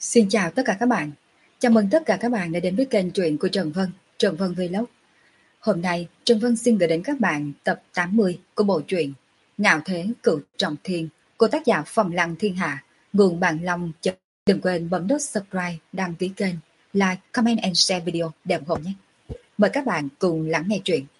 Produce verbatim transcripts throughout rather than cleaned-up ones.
Xin chào tất cả các bạn. Chào mừng tất cả các bạn đã đến với kênh truyện của Trần Vân, Trần Vân Vlog. Hôm nay, Trần Vân xin gửi đến các bạn tập tám mươi của bộ truyện Ngạo Thế Cửu Trọng Thiên của tác giả Phong Lăng Thiên Hạ, nguồn Bạn Long. Đừng quên bấm nút subscribe, đăng ký kênh, like, comment and share video để ủng hộ nhé. Mời các bạn cùng lắng nghe truyện.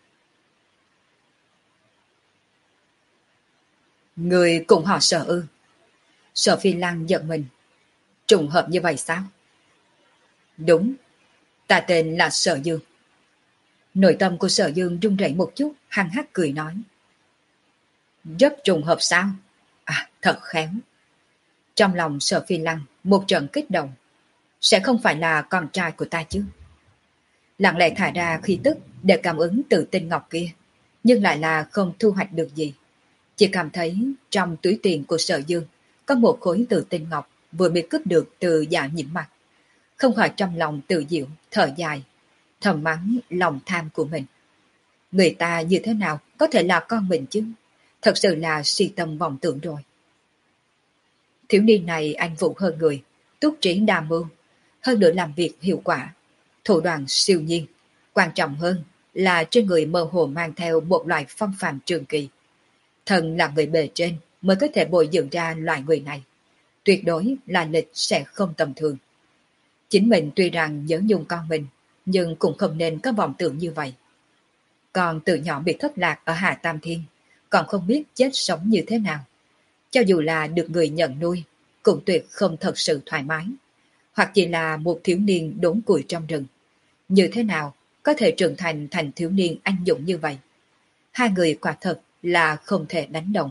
Người cùng họ Sở ư? Sở Phi Lăng giận mình. Trùng hợp như vậy sao? Đúng, ta tên là Sở Dương. Nội tâm của Sở Dương run rẩy một chút, hăng hắc cười nói. Rất trùng hợp sao? À, thật khéo. Trong lòng Sở Phi Lăng một trận kích động. Sẽ không phải là con trai của ta chứ? Lặng lẽ thả ra khí tức để cảm ứng từ tinh ngọc kia, nhưng lại là không thu hoạch được gì. Chỉ cảm thấy trong túi tiền của Sở Dương có một khối tử tinh ngọc vừa bị cướp được từ Dạ Nhiễm Mặt. Không khỏi trong lòng tự diệu, thở dài, thầm mắng lòng tham của mình. Người ta như thế nào có thể là con mình chứ? Thật sự là si tâm vọng tưởng rồi. Thiếu niên này anh vũ hơn người, túc trí đa mưu, hơn nữa làm việc hiệu quả, thủ đoạn siêu nhiên. Quan trọng hơn là trên người mơ hồ mang theo một loại phong phạm trường kỳ. Thần là người bề trên mới có thể bồi dưỡng ra loại người này. Tuyệt đối là lịch sẽ không tầm thường. Chính mình tuy rằng nhớ nhung con mình, nhưng cũng không nên có vọng tưởng như vậy. Còn từ nhỏ bị thất lạc ở Hà Tam Thiên, còn không biết chết sống như thế nào. Cho dù là được người nhận nuôi, cũng tuyệt không thật sự thoải mái. Hoặc chỉ là một thiếu niên đốn củi trong rừng. Như thế nào có thể trưởng thành thành thiếu niên anh dũng như vậy? Hai người quả thật là không thể đánh đồng.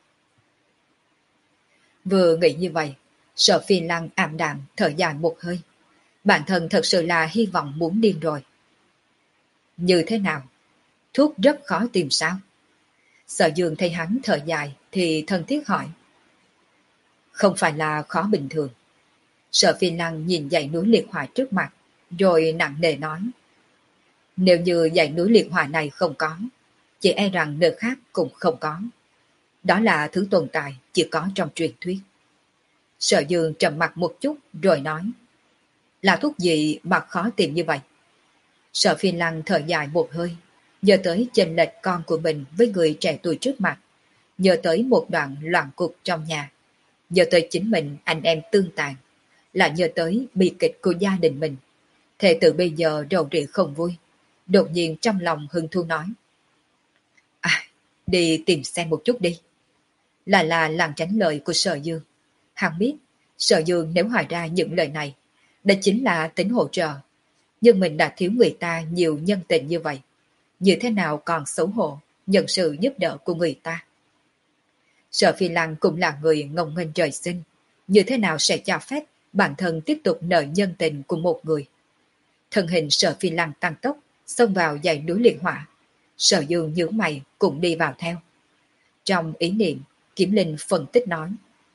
Vừa nghĩ như vậy, Sở Phi Lăng ảm đạm thở dài một hơi. Bản thân thật sự là hy vọng muốn điên rồi. Như thế nào? Thuốc rất khó tìm sao? Sở Dương thấy hắn thở dài thì thân thiết hỏi. Không phải là khó bình thường. Sở Phi Lăng nhìn dãy núi liệt hỏa trước mặt, rồi nặng nề nói. Nếu như dãy núi liệt hỏa này không có, chỉ e rằng nơi khác cũng không có. Đó là thứ tồn tại chỉ có trong truyền thuyết. Sở Dương trầm mặt một chút rồi nói. Là thuốc gì mà khó tìm như vậy? Sở Phi Lăng thở dài một hơi, nhớ tới chênh lệch con của mình với người trẻ tuổi trước mặt, nhớ tới một đoạn loạn cục trong nhà, nhớ tới chính mình anh em tương tàn, là nhớ tới bi kịch của gia đình mình. Thế từ bây giờ rầu rĩ không vui, đột nhiên trong lòng hưng thu nói. À, đi tìm xem một chút đi. Là là làm tránh lời của Sở Dương. Hắn biết, Sở Dương nếu hỏi ra những lời này, đó chính là tính hỗ trợ. Nhưng mình đã thiếu người ta nhiều nhân tình như vậy. Như thế nào còn xấu hổ, nhận sự giúp đỡ của người ta. Sở Phi Lăng cũng là người ngông nghênh trời sinh. Như thế nào sẽ cho phép bản thân tiếp tục nợ nhân tình của một người. Thân hình Sở Phi Lăng tăng tốc, xông vào dãy núi liệt hỏa. Sở Dương nhướng mày cũng đi vào theo. Trong ý niệm, Kiếm Linh phân tích nói.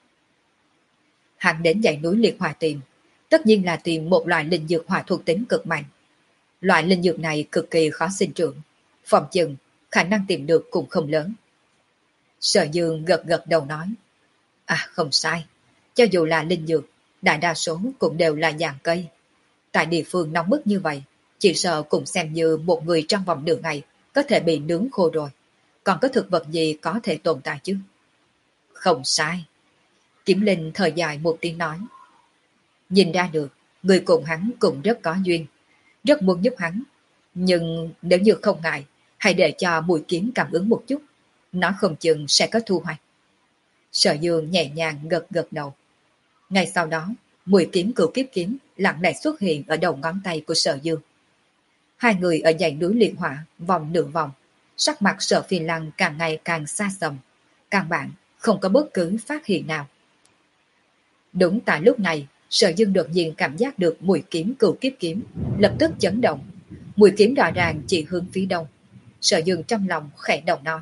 Hắn đến dãy núi liệt hỏa tìm, tất nhiên là tìm một loại linh dược hỏa thuộc tính cực mạnh. Loại linh dược này cực kỳ khó sinh trưởng, phòng chừng khả năng tìm được cũng không lớn. Sở Dương gật gật đầu nói. À không sai, cho dù là linh dược, đại đa số cũng đều là dạng cây. Tại địa phương nóng bức như vậy, chỉ sợ cũng xem như một người trong vòng nửa ngày có thể bị nướng khô rồi. Còn có thực vật gì có thể tồn tại chứ? Không sai. Kiếm Linh thở dài một tiếng nói. Nhìn ra được, người cùng hắn cũng rất có duyên, rất muốn giúp hắn. Nhưng nếu như không ngại, hãy để cho mũi kiếm cảm ứng một chút, nó không chừng sẽ có thu hoạch. Sở Dương nhẹ nhàng gật gật đầu. Ngay sau đó, mũi kiếm cửu kiếp kiếm lặng lẽ xuất hiện ở đầu ngón tay của Sở Dương. Hai người ở dãy núi liệt hỏa vòng nửa vòng, sắc mặt Sở Phi Lăng càng ngày càng xa xăm, căn bản không có bất cứ phát hiện nào. Đúng tại lúc này, Sở Dương đột nhiên cảm giác được mũi kiếm cửu kiếp kiếm, lập tức chấn động. Mũi kiếm rõ ràng chỉ hướng phía đông. Sở Dương trong lòng khẽ đầu nói.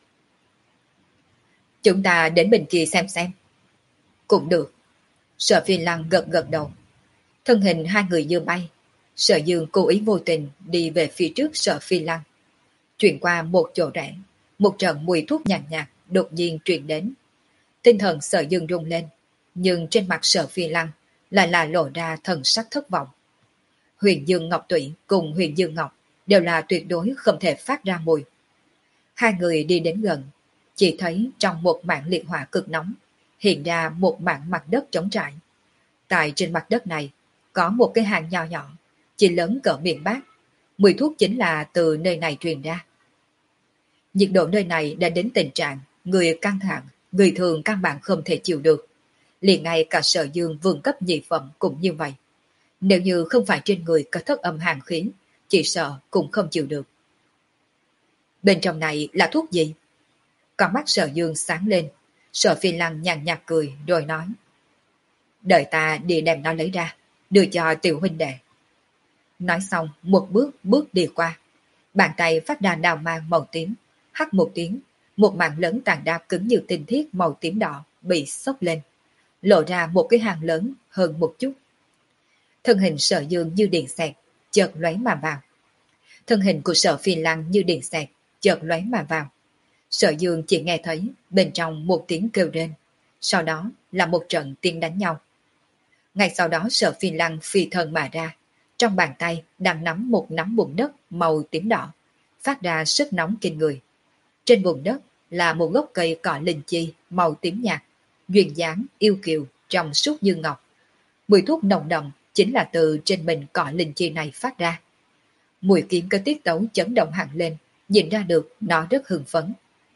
Chúng ta đến bên kia xem xem. Cũng được. Sở Phi Lăng gật gật đầu. Thân hình hai người như bay. Sở Dương cố ý vô tình đi về phía trước Sở Phi Lăng. Chuyển qua một chỗ rẽ, một trận mùi thuốc nhàn nhạt, nhạt đột nhiên truyền đến. Tinh thần Sở Dương rung lên, nhưng trên mặt Sở Phi Lăng lại là lộ ra thần sắc thất vọng. Huyền Dương Ngọc Tụy cùng Huyền Dương Ngọc đều là tuyệt đối không thể phát ra mùi. Hai người đi đến gần, chỉ thấy trong một mảng liệt hỏa cực nóng hiện ra một mảng mặt đất trống trải. Tại trên mặt đất này có một cái hang nho nhỏ, chỉ lớn cỡ miệng bát. Mùi thuốc chính là từ nơi này truyền ra. Nhiệt độ nơi này đã đến tình trạng người căng thẳng, người thường căn bản không thể chịu được. Liền ngay cả Sở Dương vương cấp nhị phẩm cũng như vậy. Nếu như không phải trên người có thất âm hàn khí, chỉ sợ cũng không chịu được. Bên trong này là thuốc gì? Con mắt Sở Dương sáng lên, Sở Phi Lăng nhàn nhạt cười rồi nói. Đợi ta đi đem nó lấy ra, đưa cho tiểu huynh đệ. Nói xong một bước bước đi qua. Bàn tay phát ra đào mang màu tím, hắt một tiếng, một mảng lớn tàn đá cứng như tinh thiết màu tím đỏ bị xốc lên, lộ ra một cái hang lớn hơn một chút. Thân hình Sở Dương như điện xẹt, chợt lóe mà vào. Thân hình của Sở Phi Lăng như điện xẹt, chợt lóe mà vào. Sở Dương chỉ nghe thấy bên trong một tiếng kêu rên, sau đó là một trận tiếng đánh nhau. Ngay sau đó Sở Phi Lăng phi thân mà ra, trong bàn tay đang nắm một nắm bùn đất màu tím đỏ, phát ra sức nóng kinh người. Trên bùn đất là một gốc cây cỏ linh chi màu tím nhạt, duyên dáng yêu kiều trong suốt như ngọc. Mùi thuốc nồng đậm chính là từ trên mình cỏ linh chi này phát ra. Mùi kiếm có tiết tấu chấn động hẳn lên, nhìn ra được nó rất hưng phấn.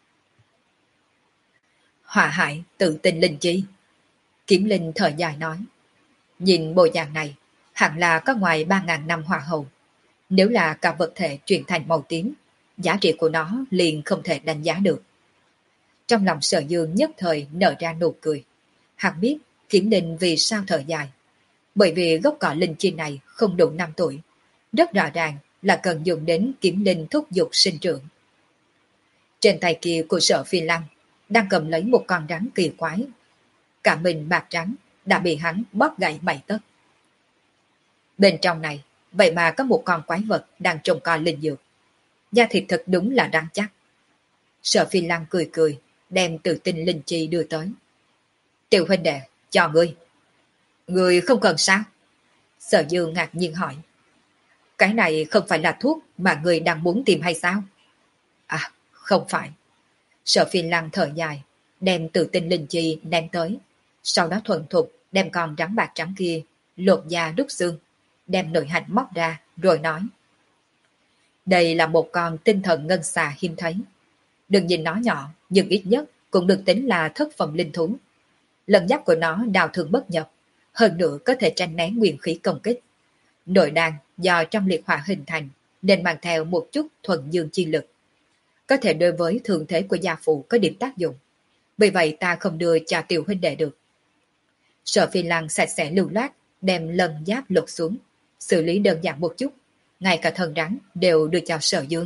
Hỏa hại tự tình linh chi. Kiếm linh thở dài nói. Nhìn bộ dạng này, hẳn là có ngoài ba ngàn năm hỏa hậu. Nếu là cả vật thể chuyển thành màu tím, giá trị của nó liền không thể đánh giá được. Trong lòng Sở Dương nhất thời nở ra nụ cười. Hắn biết Kiếm linh vì sao thở dài. Bởi vì gốc cỏ linh chi này không đủ năm tuổi. Rất rõ ràng là cần dùng đến kiếm linh thúc dục sinh trưởng. Trên tay kia của Sở Phi Lăng đang cầm lấy một con rắn kỳ quái. Cả mình bạc trắng đã bị hắn bóp gãy bảy tấc. Bên trong này, vậy mà có một con quái vật đang trông coi linh dược. Da thịt thật đúng là đáng chắc. Sở Phi Lăng cười cười, đem tự tinh linh chi đưa tới. Tiểu huynh đệ, cho ngươi. Ngươi không cần sao? Sở Dương ngạc nhiên hỏi. Cái này không phải là thuốc mà ngươi đang muốn tìm hay sao? À, không phải. Sở Phi Lăng thở dài, đem tự tinh linh chi đem tới. Sau đó thuần thục đem con rắn bạc trắng kia lột da đúc xương, đem nội hạch móc ra rồi nói. Đây là một con tinh thần ngân xà hiếm thấy. Đừng nhìn nó nhỏ, nhưng ít nhất cũng được tính là thất phẩm linh thú. Lần giáp của nó đào thường bất nhập, hơn nữa có thể tranh né nguyên khí công kích. Nội đan do trong liệt hỏa hình thành nên mang theo một chút thuần dương chi lực. Có thể đối với thường thế của gia phụ có điểm tác dụng. Vì vậy ta không đưa cho tiểu huynh đệ được. Sở Phi Lăng sạch sẽ lưu loát, đem lần giáp lột xuống, xử lý đơn giản một chút, ngay cả thân rắn đều đưa cho Sở Dương.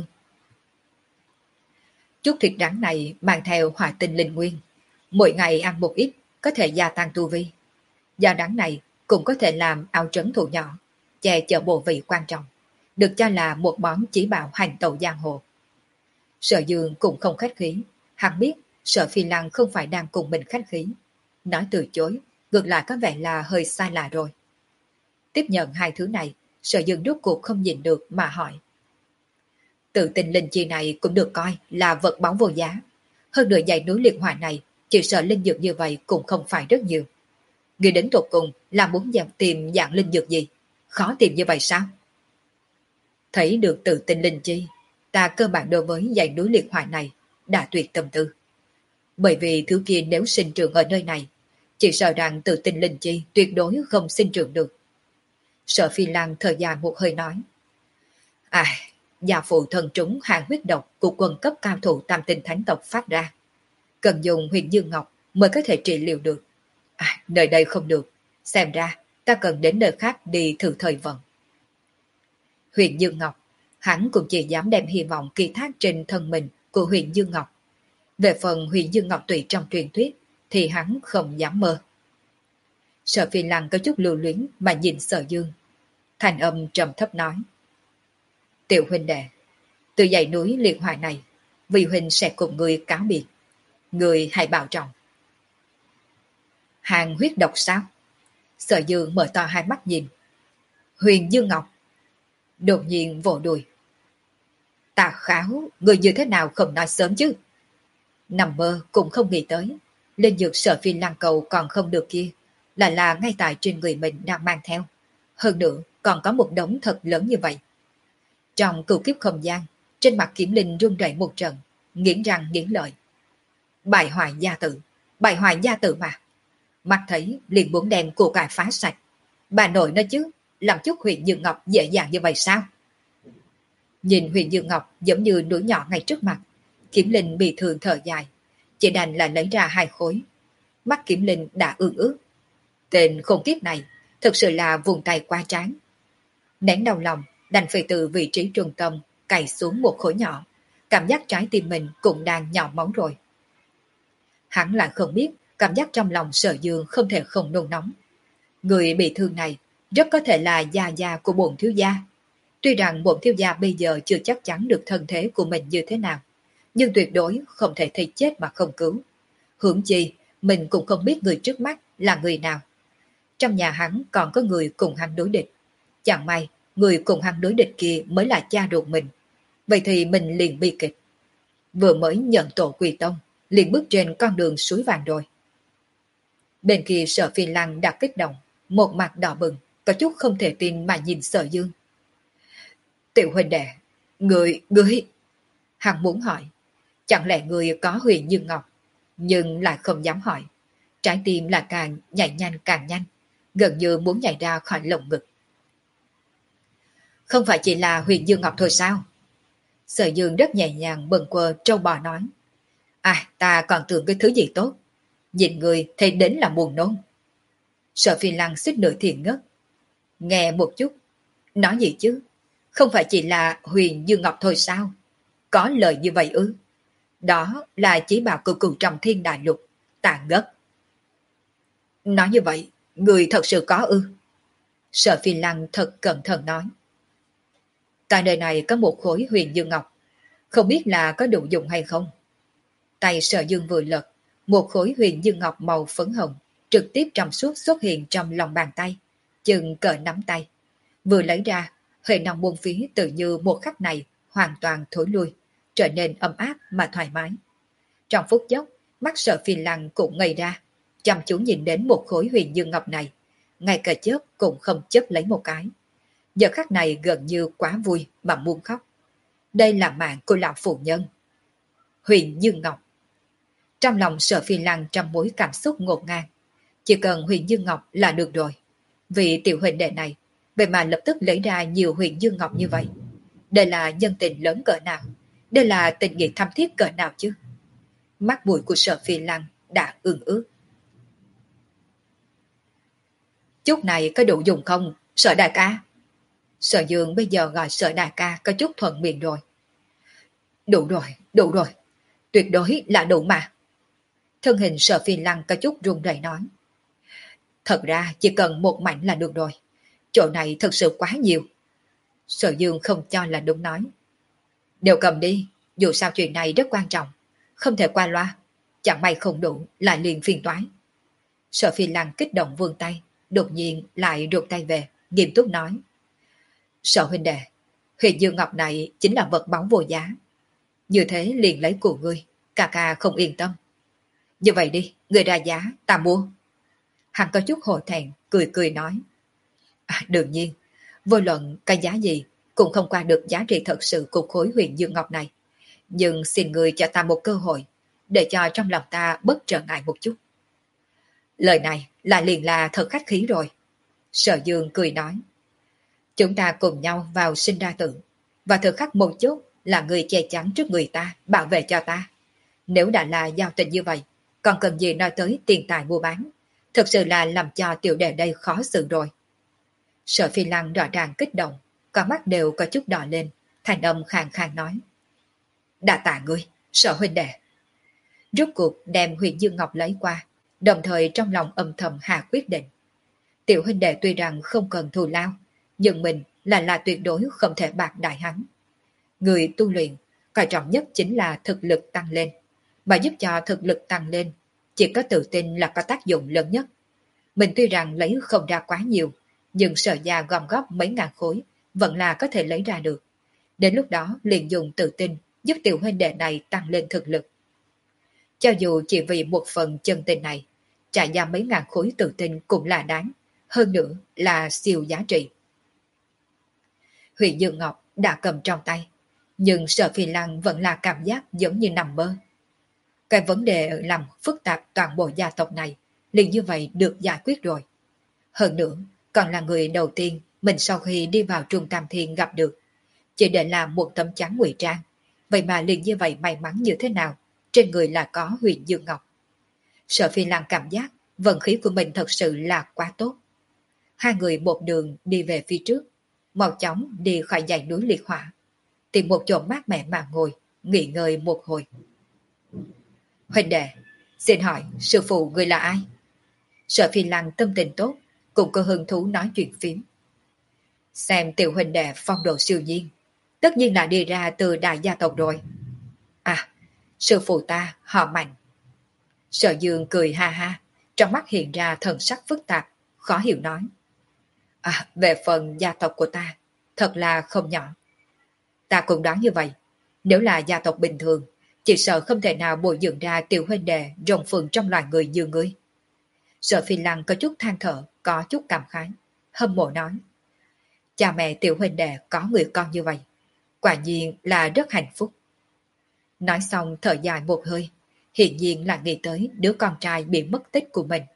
Chút thịt rắn này mang theo hỏa tinh linh nguyên, mỗi ngày ăn một ít có thể gia tăng tu vi. Da rắn này cũng có thể làm áo trấn thủ nhỏ, che chở bộ vị quan trọng, được cho là một món chỉ bảo hành tẩu giang hồ. Sở Dương cũng không khách khí, hắn biết Sở Phi Lăng không phải đang cùng mình khách khí. Nói từ chối, ngược lại có vẻ là hơi sai lạ rồi. Tiếp nhận hai thứ này, Sở Dương rốt cuộc không nhìn được mà hỏi. Tự tình linh chi này cũng được coi là vật báu vô giá. Hơn nữa dãy núi liệt hỏa này, chỉ sợ linh dược như vậy cũng không phải rất nhiều. Người đến tột cùng là muốn dạng tìm dạng linh dược gì? Khó tìm như vậy sao? Thấy được tự tình linh chi, ta cơ bản đối với dãy núi liệt hỏa này đã tuyệt tâm tư. Bởi vì thứ kia nếu sinh trưởng ở nơi này, chỉ sợ rằng tự tình linh chi tuyệt đối không sinh trưởng được. Sở Phi Lăng thở dài một hơi nói. À, gia phụ thần trúng hàng huyết độc của quân cấp cao thủ tam tinh thánh tộc phát ra. Cần dùng huyền dương ngọc mới có thể trị liệu được. À, nơi đây không được. Xem ra ta cần đến nơi khác đi thử thời vận. Huyền Dương Ngọc, hắn cũng chỉ dám đem hy vọng kỳ thác trên thân mình của Huyền Dương Ngọc. Về phần Huyền Dương Ngọc tùy trong truyền thuyết thì hắn không dám mơ. Sở Phi Lăng có chút lưu luyến mà nhìn Sở Dương. Thành âm trầm thấp nói. Tiểu huynh đệ, từ dãy núi liệt hỏa này, vì huynh sẽ cùng người cáo biệt. Người hãy bảo trọng. Hàng huyết độc sao? Sở Dương mở to hai mắt nhìn. Huyền Dương Ngọc. Đột nhiên vỗ đùi. Tà Kháo, người như thế nào không nói sớm chứ? Nằm mơ cũng không nghĩ tới. Linh dược Sở Phi Lăng cầu còn không được kia, là là ngay tại trên người mình đang mang theo. Hơn nữa, còn có một đống thật lớn như vậy. Trong cửu kiếp không gian, trên mặt Kiểm Linh run rẩy một trận, nghiến răng nghiến lợi. Bại hoại gia tự, bại hoại gia tự mà. Mắt thấy liền muốn đem của cải phá sạch. Bà nội nói chứ, làm chút Huyền Dương Ngọc dễ dàng như vậy sao? Nhìn Huyền Dương Ngọc giống như núi nhỏ ngay trước mặt, Kiểm Linh bị thương thở dài, chỉ đành là lấy ra hai khối. Mắt Kiểm Linh đã ương ướt. Tên khốn kiếp này thực sự là vùng tay quá tráng. Nén đau lòng, đành phải từ vị trí trung tâm cày xuống một khối nhỏ, cảm giác trái tim mình cũng đang nhỏ máu rồi. Hắn lại không biết cảm giác trong lòng Sở Dương không thể không nôn nóng. Người bị thương này rất có thể là gia gia của bổn thiếu gia. Tuy rằng bổn thiếu gia bây giờ chưa chắc chắn được thân thế của mình như thế nào, nhưng tuyệt đối không thể thấy chết mà không cứu. Hưởng chi, mình cũng không biết người trước mắt là người nào. Trong nhà hắn còn có người cùng hắn đối địch. Chẳng may, người cùng hắn đối địch kia mới là cha ruột mình. Vậy thì mình liền bi kịch. Vừa mới nhận tổ quy tông, liền bước trên con đường suối vàng rồi. Bên kia Sở Phi Lăng đã kích động, một mặt đỏ bừng, có chút không thể tin mà nhìn Sở Dương. Tiểu huynh đệ, người, người... Hắn muốn hỏi, chẳng lẽ người có Huyền Dương Ngọc, nhưng lại không dám hỏi. Trái tim là càng nhảy nhanh càng nhanh, gần như muốn nhảy ra khỏi lồng ngực. Không phải chỉ là Huyền Dương Ngọc thôi sao? Sở Dương rất nhẹ nhàng bần quơ trâu bò nói. À, ta còn tưởng cái thứ gì tốt. Nhìn người thấy đến là buồn nôn. Sở Phi Lăng suýt nửa thiền ngất. Nghe một chút. Nói gì chứ? Không phải chỉ là Huyền Dương Ngọc thôi sao? Có lời như vậy ư? Đó là chỉ bảo cửu cửu trong thiên đại lục. Ta ngất. Nói như vậy, người thật sự có ư? Sở Phi Lăng thật cẩn thận nói. Tại nơi này có một khối Huyền Dương Ngọc. Không biết là có đủ dùng hay không? Tay Sở Dương vừa lật, một khối Huyền Dương Ngọc màu phấn hồng trực tiếp trong suốt xuất hiện trong lòng bàn tay, chừng cỡ nắm tay. Vừa lấy ra, hệ năng buông phí tự như một khắc này hoàn toàn thối lui, trở nên ấm áp mà thoải mái. Trong phút chốc, mắt Sở Phi Lăng cũng ngây ra, chăm chú nhìn đến một khối Huyền Dương Ngọc này, ngay cả chớp cũng không chớp lấy một cái. Giờ khắc này gần như quá vui mà muốn khóc. Đây là mạng của lão phụ nhân. Huyền Dương Ngọc. Trong lòng Sở Phi Lăng trăm mối cảm xúc ngột ngang. Chỉ cần Huyền Dương Ngọc là được rồi. Vì tiểu huynh đệ này, vậy mà lập tức lấy ra nhiều Huyền Dương Ngọc như vậy. Đây là nhân tình lớn cỡ nào? Đây là tình nghĩa thắm thiết cỡ nào chứ? Mắt mũi của Sở Phi Lăng đã ương ướt. Chút này có đủ dùng không, Sở đại ca? Sở Dương bây giờ gọi Sở đại ca có chút thuận miệng rồi. Đủ rồi, đủ rồi. Tuyệt đối là đủ mà. Thân hình Sở Phi Lăng có chút run rẩy nói. Thật ra chỉ cần một mảnh là được rồi. Chỗ này thật sự quá nhiều. Sở Dương không cho là đúng nói. Đều cầm đi, dù sao chuyện này rất quan trọng. Không thể qua loa. Chẳng may không đủ, lại liền phiền toái. Sở Phi Lăng kích động vươn tay, đột nhiên lại rụt tay về, nghiêm túc nói. Sở huynh đệ, Huyền Dương Ngọc này chính là vật báu vô giá. Như thế liền lấy của ngươi, ca ca không yên tâm. Như vậy đi, ngươi ra giá, ta mua. Hắn có chút hổ thẹn, cười cười nói. À, đương nhiên, vô luận cái giá gì cũng không qua được giá trị thật sự của khối Huyền Dương Ngọc này. Nhưng xin ngươi cho ta một cơ hội, để cho trong lòng ta bất trở ngại một chút. Lời này là liền là thật khách khí rồi. Sở Dương cười nói. Chúng ta cùng nhau vào sinh ra tử, và thời khắc một chút là người che chắn trước người ta, bảo vệ cho ta. Nếu đã là giao tình như vậy, còn cần gì nói tới tiền tài mua bán, thực sự là làm cho tiểu đệ đây khó xử rồi. Sở Phi Lăng rõ ràng kích động, con mắt đều có chút đỏ lên, thành âm khàn khàn nói. Đã tạ ngươi, Sở huynh đệ. Rốt cuộc đem Huyền Dương Ngọc lấy qua, đồng thời trong lòng âm thầm hạ quyết định. Tiểu huynh đệ tuy rằng không cần thù lao, nhưng mình là là tuyệt đối không thể bạc đại hắn. Người tu luyện, quan trọng nhất chính là thực lực tăng lên. Mà giúp cho thực lực tăng lên, chỉ có tự tin là có tác dụng lớn nhất. Mình tuy rằng lấy không ra quá nhiều, nhưng Sở gia gom góp mấy ngàn khối vẫn là có thể lấy ra được. Đến lúc đó liền dùng tự tin giúp tiểu huynh đệ này tăng lên thực lực. Cho dù chỉ vì một phần chân tình này, trả giá mấy ngàn khối tự tin cũng là đáng, hơn nữa là siêu giá trị. Huyền Dương Ngọc đã cầm trong tay, nhưng Sở Phi Lăng vẫn là cảm giác giống như nằm mơ. Cái vấn đề làm phức tạp toàn bộ gia tộc này liền như vậy được giải quyết rồi. Hơn nữa, còn là người đầu tiên mình sau khi đi vào Trung Tam Thiên gặp được. Chỉ để làm một tấm chắn ngụy trang, vậy mà liền như vậy may mắn như thế nào, trên người là có Huyền Dương Ngọc. Sở Phi Lăng cảm giác vận khí của mình thật sự là quá tốt. Hai người một đường đi về phía trước, mau chóng đi khỏi dãy núi liệt hỏa, tìm một chỗ mát mẻ mà ngồi, nghỉ ngơi một hồi. Huynh đệ, xin hỏi sư phụ người là ai? Sở Phi Lăng tâm tình tốt, cũng có hứng thú nói chuyện phím. Xem tiểu huynh đệ phong độ siêu nhiên, tất nhiên là đi ra từ đại gia tộc rồi. À, sư phụ ta họ Mạnh. Sở Dương cười ha ha, trong mắt hiện ra thần sắc phức tạp, khó hiểu nói. À, về phần gia tộc của ta, thật là không nhỏ. Ta cũng đoán như vậy, nếu là gia tộc bình thường, chỉ sợ không thể nào bồi dưỡng ra tiểu huynh đệ rồng phượng trong loài người như ngươi. Sở Phi Lăng có chút than thở, có chút cảm khái, hâm mộ nói. Cha mẹ tiểu huynh đệ có người con như vậy, quả nhiên là rất hạnh phúc. Nói xong thở dài một hơi, hiển nhiên là nghĩ tới đứa con trai bị mất tích của mình.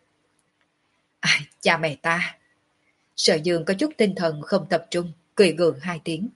À, cha mẹ ta. Sở Dương có chút tinh thần không tập trung, cười gượng hai tiếng.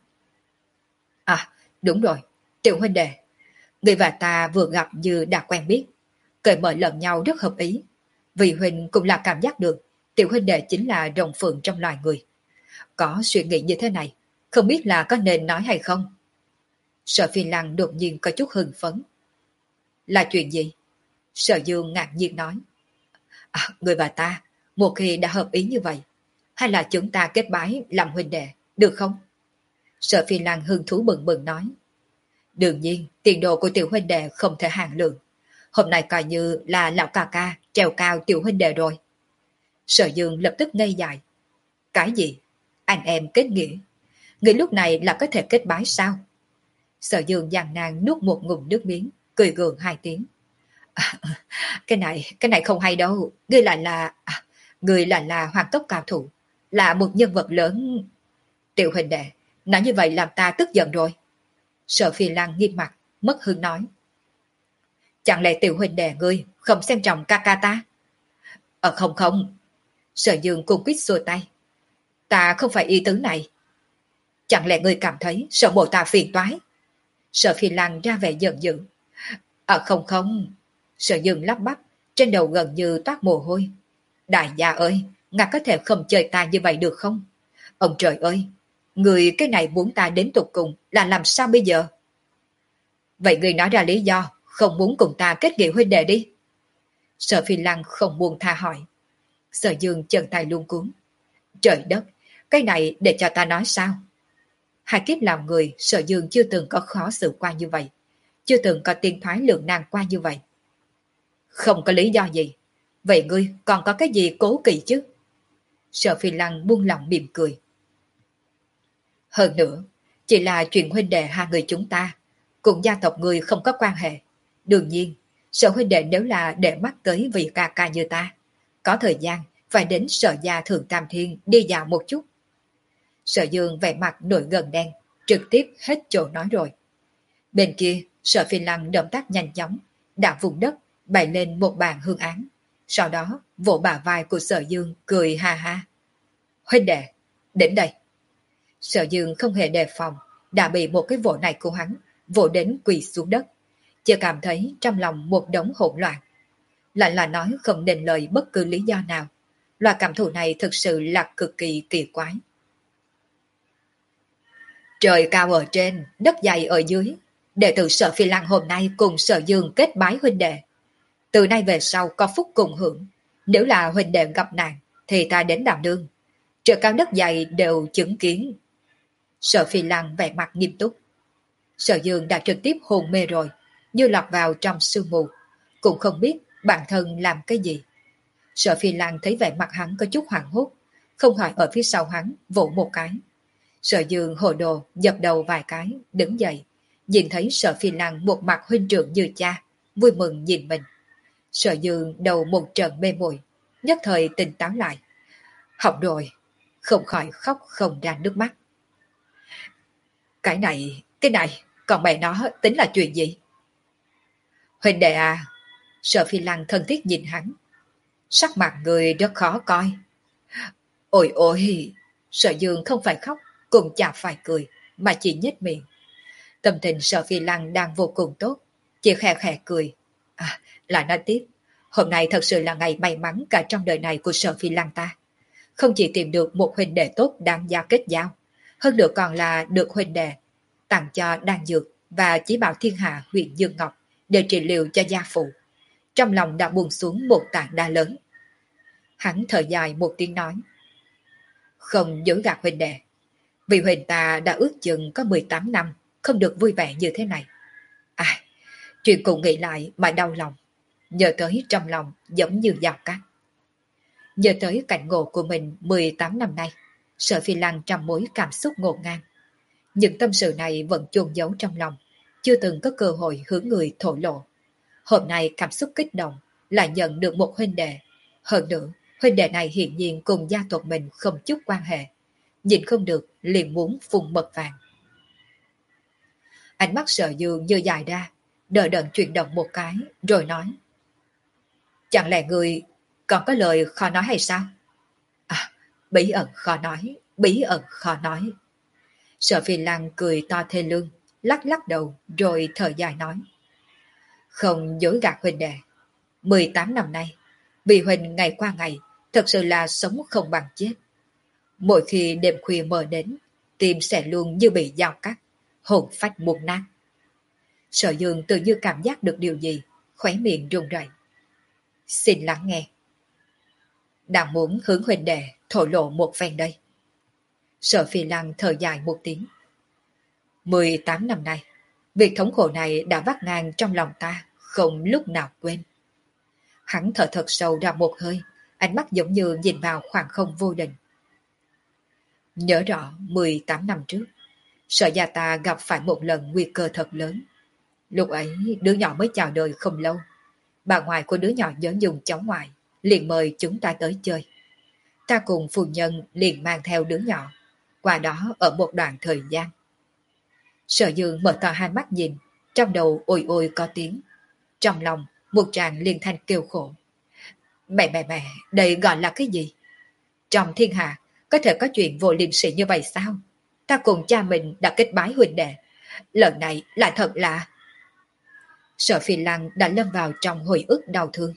À, đúng rồi, tiểu huynh đệ, người và ta vừa gặp như đã quen biết, cởi mở lẫn nhau rất hợp ý. Vì huynh cũng là cảm giác được tiểu huynh đệ chính là rồng phượng trong loài người. Có suy nghĩ như thế này, không biết là có nên nói hay không? Sở Phi Lăng đột nhiên có chút hưng phấn. Là chuyện gì? Sở Dương ngạc nhiên nói. À, người và ta, một khi đã hợp ý như vậy, hay là chúng ta kết bái làm huynh đệ, được không? Sở Phi Lăng hưng thú bừng bừng nói. Đương nhiên, tiền đồ của tiểu huynh đệ không thể hạn lượng. Hôm nay coi như là lão ca ca treo cao tiểu huynh đệ rồi. Sở Dương lập tức ngây dại. Cái gì? Anh em kết nghĩa? Người lúc này là có thể kết bái sao? Sở Dương gian nan nuốt một ngụm nước miếng, cười gượng hai tiếng. À, cái này, cái này không hay đâu. Ngươi lại là, à, ngươi lại là hoàng tốc cao thủ, là một nhân vật lớn. Tiểu huynh đệ, nói như vậy làm ta tức giận rồi. Sở Phi Lăng nghiêm mặt, mất hứng nói. Chẳng lẽ tiểu huynh đệ ngươi không xem trọng ca ca ta? Ờ không không. Sở Dương cung quýt xua tay. Ta không phải ý tứ này. Chẳng lẽ ngươi cảm thấy sợ bộ ta phiền toái? Sở Phi Lăng ra vẻ giận dữ. Ờ không không. Sở Dương lắp bắp, trên đầu gần như toát mồ hôi. Đại gia ơi, ngài có thể không chơi ta như vậy được không? Ông trời ơi, người cái này muốn ta đến tục cùng là làm sao bây giờ? Vậy người nói ra lý do không muốn cùng ta kết nghĩa huynh đệ đi. Sở Phi Lăng không buông tha hỏi. Sở Dương chân tay luống cuống. Trời đất, cái này để cho ta nói sao? Hai kiếp làm người, Sở Dương chưa từng có khó xử qua như vậy, chưa từng có tiên thoái lượng nan qua như vậy. Không có lý do gì. Vậy ngươi còn có cái gì cố kỵ chứ? Sở Phi Lăng buông lòng mỉm cười. Hơn nữa, chỉ là chuyện huynh đệ hai người chúng ta, cùng gia tộc người không có quan hệ. Đương nhiên, Sở huynh đệ nếu là để mắt tới vị ca ca như ta, có thời gian phải đến Sở gia Thượng Tam Thiên đi dạo một chút. Sở Dương vẻ mặt nổi gần đen, trực tiếp hết chỗ nói rồi. Bên kia, Sở Phi Lăng động tác nhanh chóng, đạp vùng đất, bày lên một bàn hương án. Sau đó, vỗ bả vai của Sở Dương cười ha ha. Huynh đệ, đến đây. Sở Dương không hề đề phòng, đã bị một cái vỗ này của hắn vỗ đến quỳ xuống đất. Chỉ cảm thấy trong lòng một đống hỗn loạn. Lại là nói không nên lời bất cứ lý do nào. Loại cảm thụ này thực sự là cực kỳ kỳ quái. Trời cao ở trên, đất dày ở dưới. Đệ tử Sở Phi Lăng hôm nay cùng Sở Dương kết bái huynh đệ. Từ nay về sau có phúc cùng hưởng. Nếu là huynh đệ gặp nạn, thì ta đến đảm đương. Trời cao đất dày đều chứng kiến. Sở Phi Lăng vẻ mặt nghiêm túc. Sở Dương đã trực tiếp hôn mê rồi, như lọt vào trong sương mù, cũng không biết bản thân làm cái gì. Sở Phi Lan thấy vẻ mặt hắn có chút hoảng hốt, không khỏi ở phía sau hắn vỗ một cái. Sở Dương hồ đồ dập đầu vài cái, đứng dậy, nhìn thấy Sở Phi Lan một mặt huynh trưởng như cha, vui mừng nhìn mình. Sở Dương đầu một trận mê muội, nhất thời tỉnh táo lại. Học rồi, không khỏi khóc không ra nước mắt. Cái này, cái này, còn mẹ nó tính là chuyện gì? Huynh đệ à, Sở Phi Lan thân thiết nhìn hắn. Sắc mặt người rất khó coi. Ôi ôi, Sở Dương không phải khóc, cũng chả phải cười, mà chỉ nhếch miệng. Tâm tình Sở Phi Lan đang vô cùng tốt, chỉ khẽ khẽ cười. À, lại nói tiếp, hôm nay thật sự là ngày may mắn cả trong đời này của Sở Phi Lan ta. Không chỉ tìm được một huynh đệ tốt đáng giá kết giao, hơn nữa còn là được huynh đệ tặng cho đan dược và chí bảo thiên hạ huyện Dương Ngọc để trị liệu cho gia phụ. Trong lòng đã buông xuống một tảng đá lớn. Hắn thở dài một tiếng nói. Không dối gạt huynh đệ, vì huynh ta đã ước chừng có mười tám năm không được vui vẻ như thế này. À, chuyện cùng nghĩ lại mà đau lòng, nhớ tới trong lòng giống như dao cát. Nhớ tới cảnh ngộ của mình mười tám năm nay, Sở Phi Lan trăm mối cảm xúc ngổn ngang. Những tâm sự này vẫn chôn giấu trong lòng, chưa từng có cơ hội hướng người thổ lộ. Hôm nay cảm xúc kích động, lại nhận được một huynh đệ. Hơn nữa, huynh đệ này hiển nhiên cùng gia tộc mình không chút quan hệ. Nhìn không được, liền muốn phun mật vàng. Ánh mắt Sở Dương như dài ra, đờ đẫn chuyển động một cái, rồi nói. Chẳng lẽ người còn có lời khó nói hay sao? À, bí ẩn khó nói, bí ẩn khó nói. Sở Phi Lan cười to thê lương, lắc lắc đầu, rồi thở dài nói. Không dối gạt huynh đệ, mười tám năm nay, vì huynh ngày qua ngày, thật sự là sống không bằng chết. Mỗi khi đêm khuya mờ đến, tim sẽ luôn như bị dao cắt, hồn phách buồn nát. Sở Dương tự như cảm giác được điều gì, khóe miệng run rẩy. Xin lắng nghe. Đang muốn hướng huynh đệ thổ lộ một phen đây. Sở Phi Lan thở dài một tiếng. mười tám năm nay, việc thống khổ này đã vắt ngang trong lòng ta, không lúc nào quên. Hắn thở thật sâu ra một hơi, ánh mắt giống như nhìn vào khoảng không vô định. Nhớ rõ mười tám năm trước, Sở gia ta gặp phải một lần nguy cơ thật lớn. Lúc ấy đứa nhỏ mới chào đời không lâu. Bà ngoại của đứa nhỏ nhớ dùng cháu ngoại, liền mời chúng ta tới chơi. Ta cùng phu nhân liền mang theo đứa nhỏ, qua đó ở một đoạn thời gian. Sở Dương mở to hai mắt nhìn, trong đầu ôi ôi có tiếng. Trong lòng, một tràng liên thanh kêu khổ. Mẹ mẹ mẹ, đây gọi là cái gì? Trong thiên hạ, có thể có chuyện vô liêm sỉ như vậy sao? Ta cùng cha mình đã kết bái huynh đệ. Lần này lại thật là... Sở Phi Lan đã lâm vào trong hồi ức đau thương.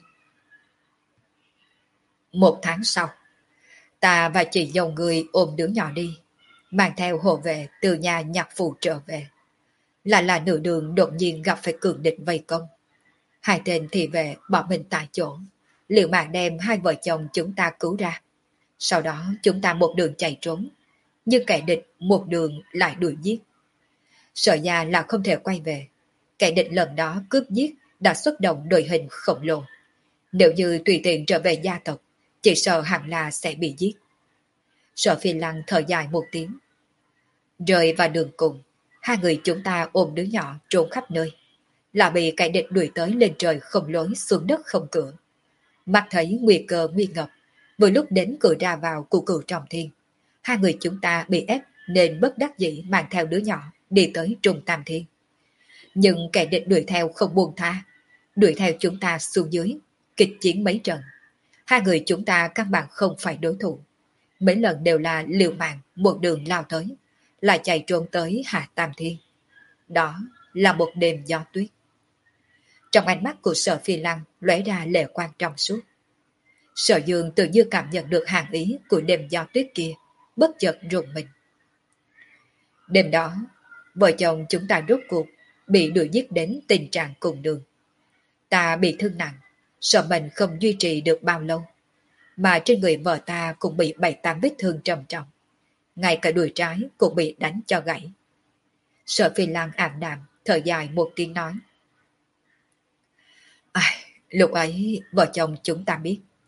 Một tháng sau, ta và chị dâu người ôm đứa nhỏ đi, mang theo hộ vệ từ nhà nhạc phụ trở về. Lại là nửa đường đột nhiên gặp phải cường địch vây công. Hai tên thị vệ bỏ mình tại chỗ, liều mạng đem hai vợ chồng chúng ta cứu ra. Sau đó chúng ta một đường chạy trốn, nhưng kẻ địch một đường lại đuổi giết. Sở ra là không thể quay về. Kẻ địch lần đó cướp giết đã xuất động đội hình khổng lồ. Nếu như tùy tiện trở về gia tộc, chỉ sợ hẳn là sẽ bị giết. Sở Phi Lăng thở dài một tiếng. Rời vào đường cùng, hai người chúng ta ôm đứa nhỏ trốn khắp nơi. Là bị kẻ địch đuổi tới lên trời không lối xuống đất không cửa. Mắt thấy nguy cơ nguy ngập, vừa lúc đến cửa ra vào của cửu trọng thiên. Hai người chúng ta bị ép nên bất đắc dĩ mang theo đứa nhỏ đi tới Trung Tam Thiên. Nhưng kẻ địch đuổi theo không buông tha, đuổi theo chúng ta xuống dưới, kịch chiến mấy trận. Hai người chúng ta căn bản không phải đối thủ. Mấy lần đều là liều mạng một đường lao tới, lại chạy trốn tới Hạ Tam Thiên. Đó là một đêm gió tuyết. Trong ánh mắt của Sở Phi Lăng lóe ra lệ quang trong suốt. Sở Dương tự như cảm nhận được hàng ý của đêm gió tuyết kia, bất chợt rùng mình. Đêm đó, vợ chồng chúng ta rốt cuộc bị đuổi giết đến tình trạng cùng đường. Ta bị thương nặng, sợ mình không duy trì được bao lâu, mà trên người vợ ta cũng bị bảy tám vết thương trầm trọng. Ngay cả đùi trái cũng bị đánh cho gãy. Sở Phi Lan ảm đạm, thở dài một tiếng nói. Ai, lúc ấy vợ chồng chúng ta biết,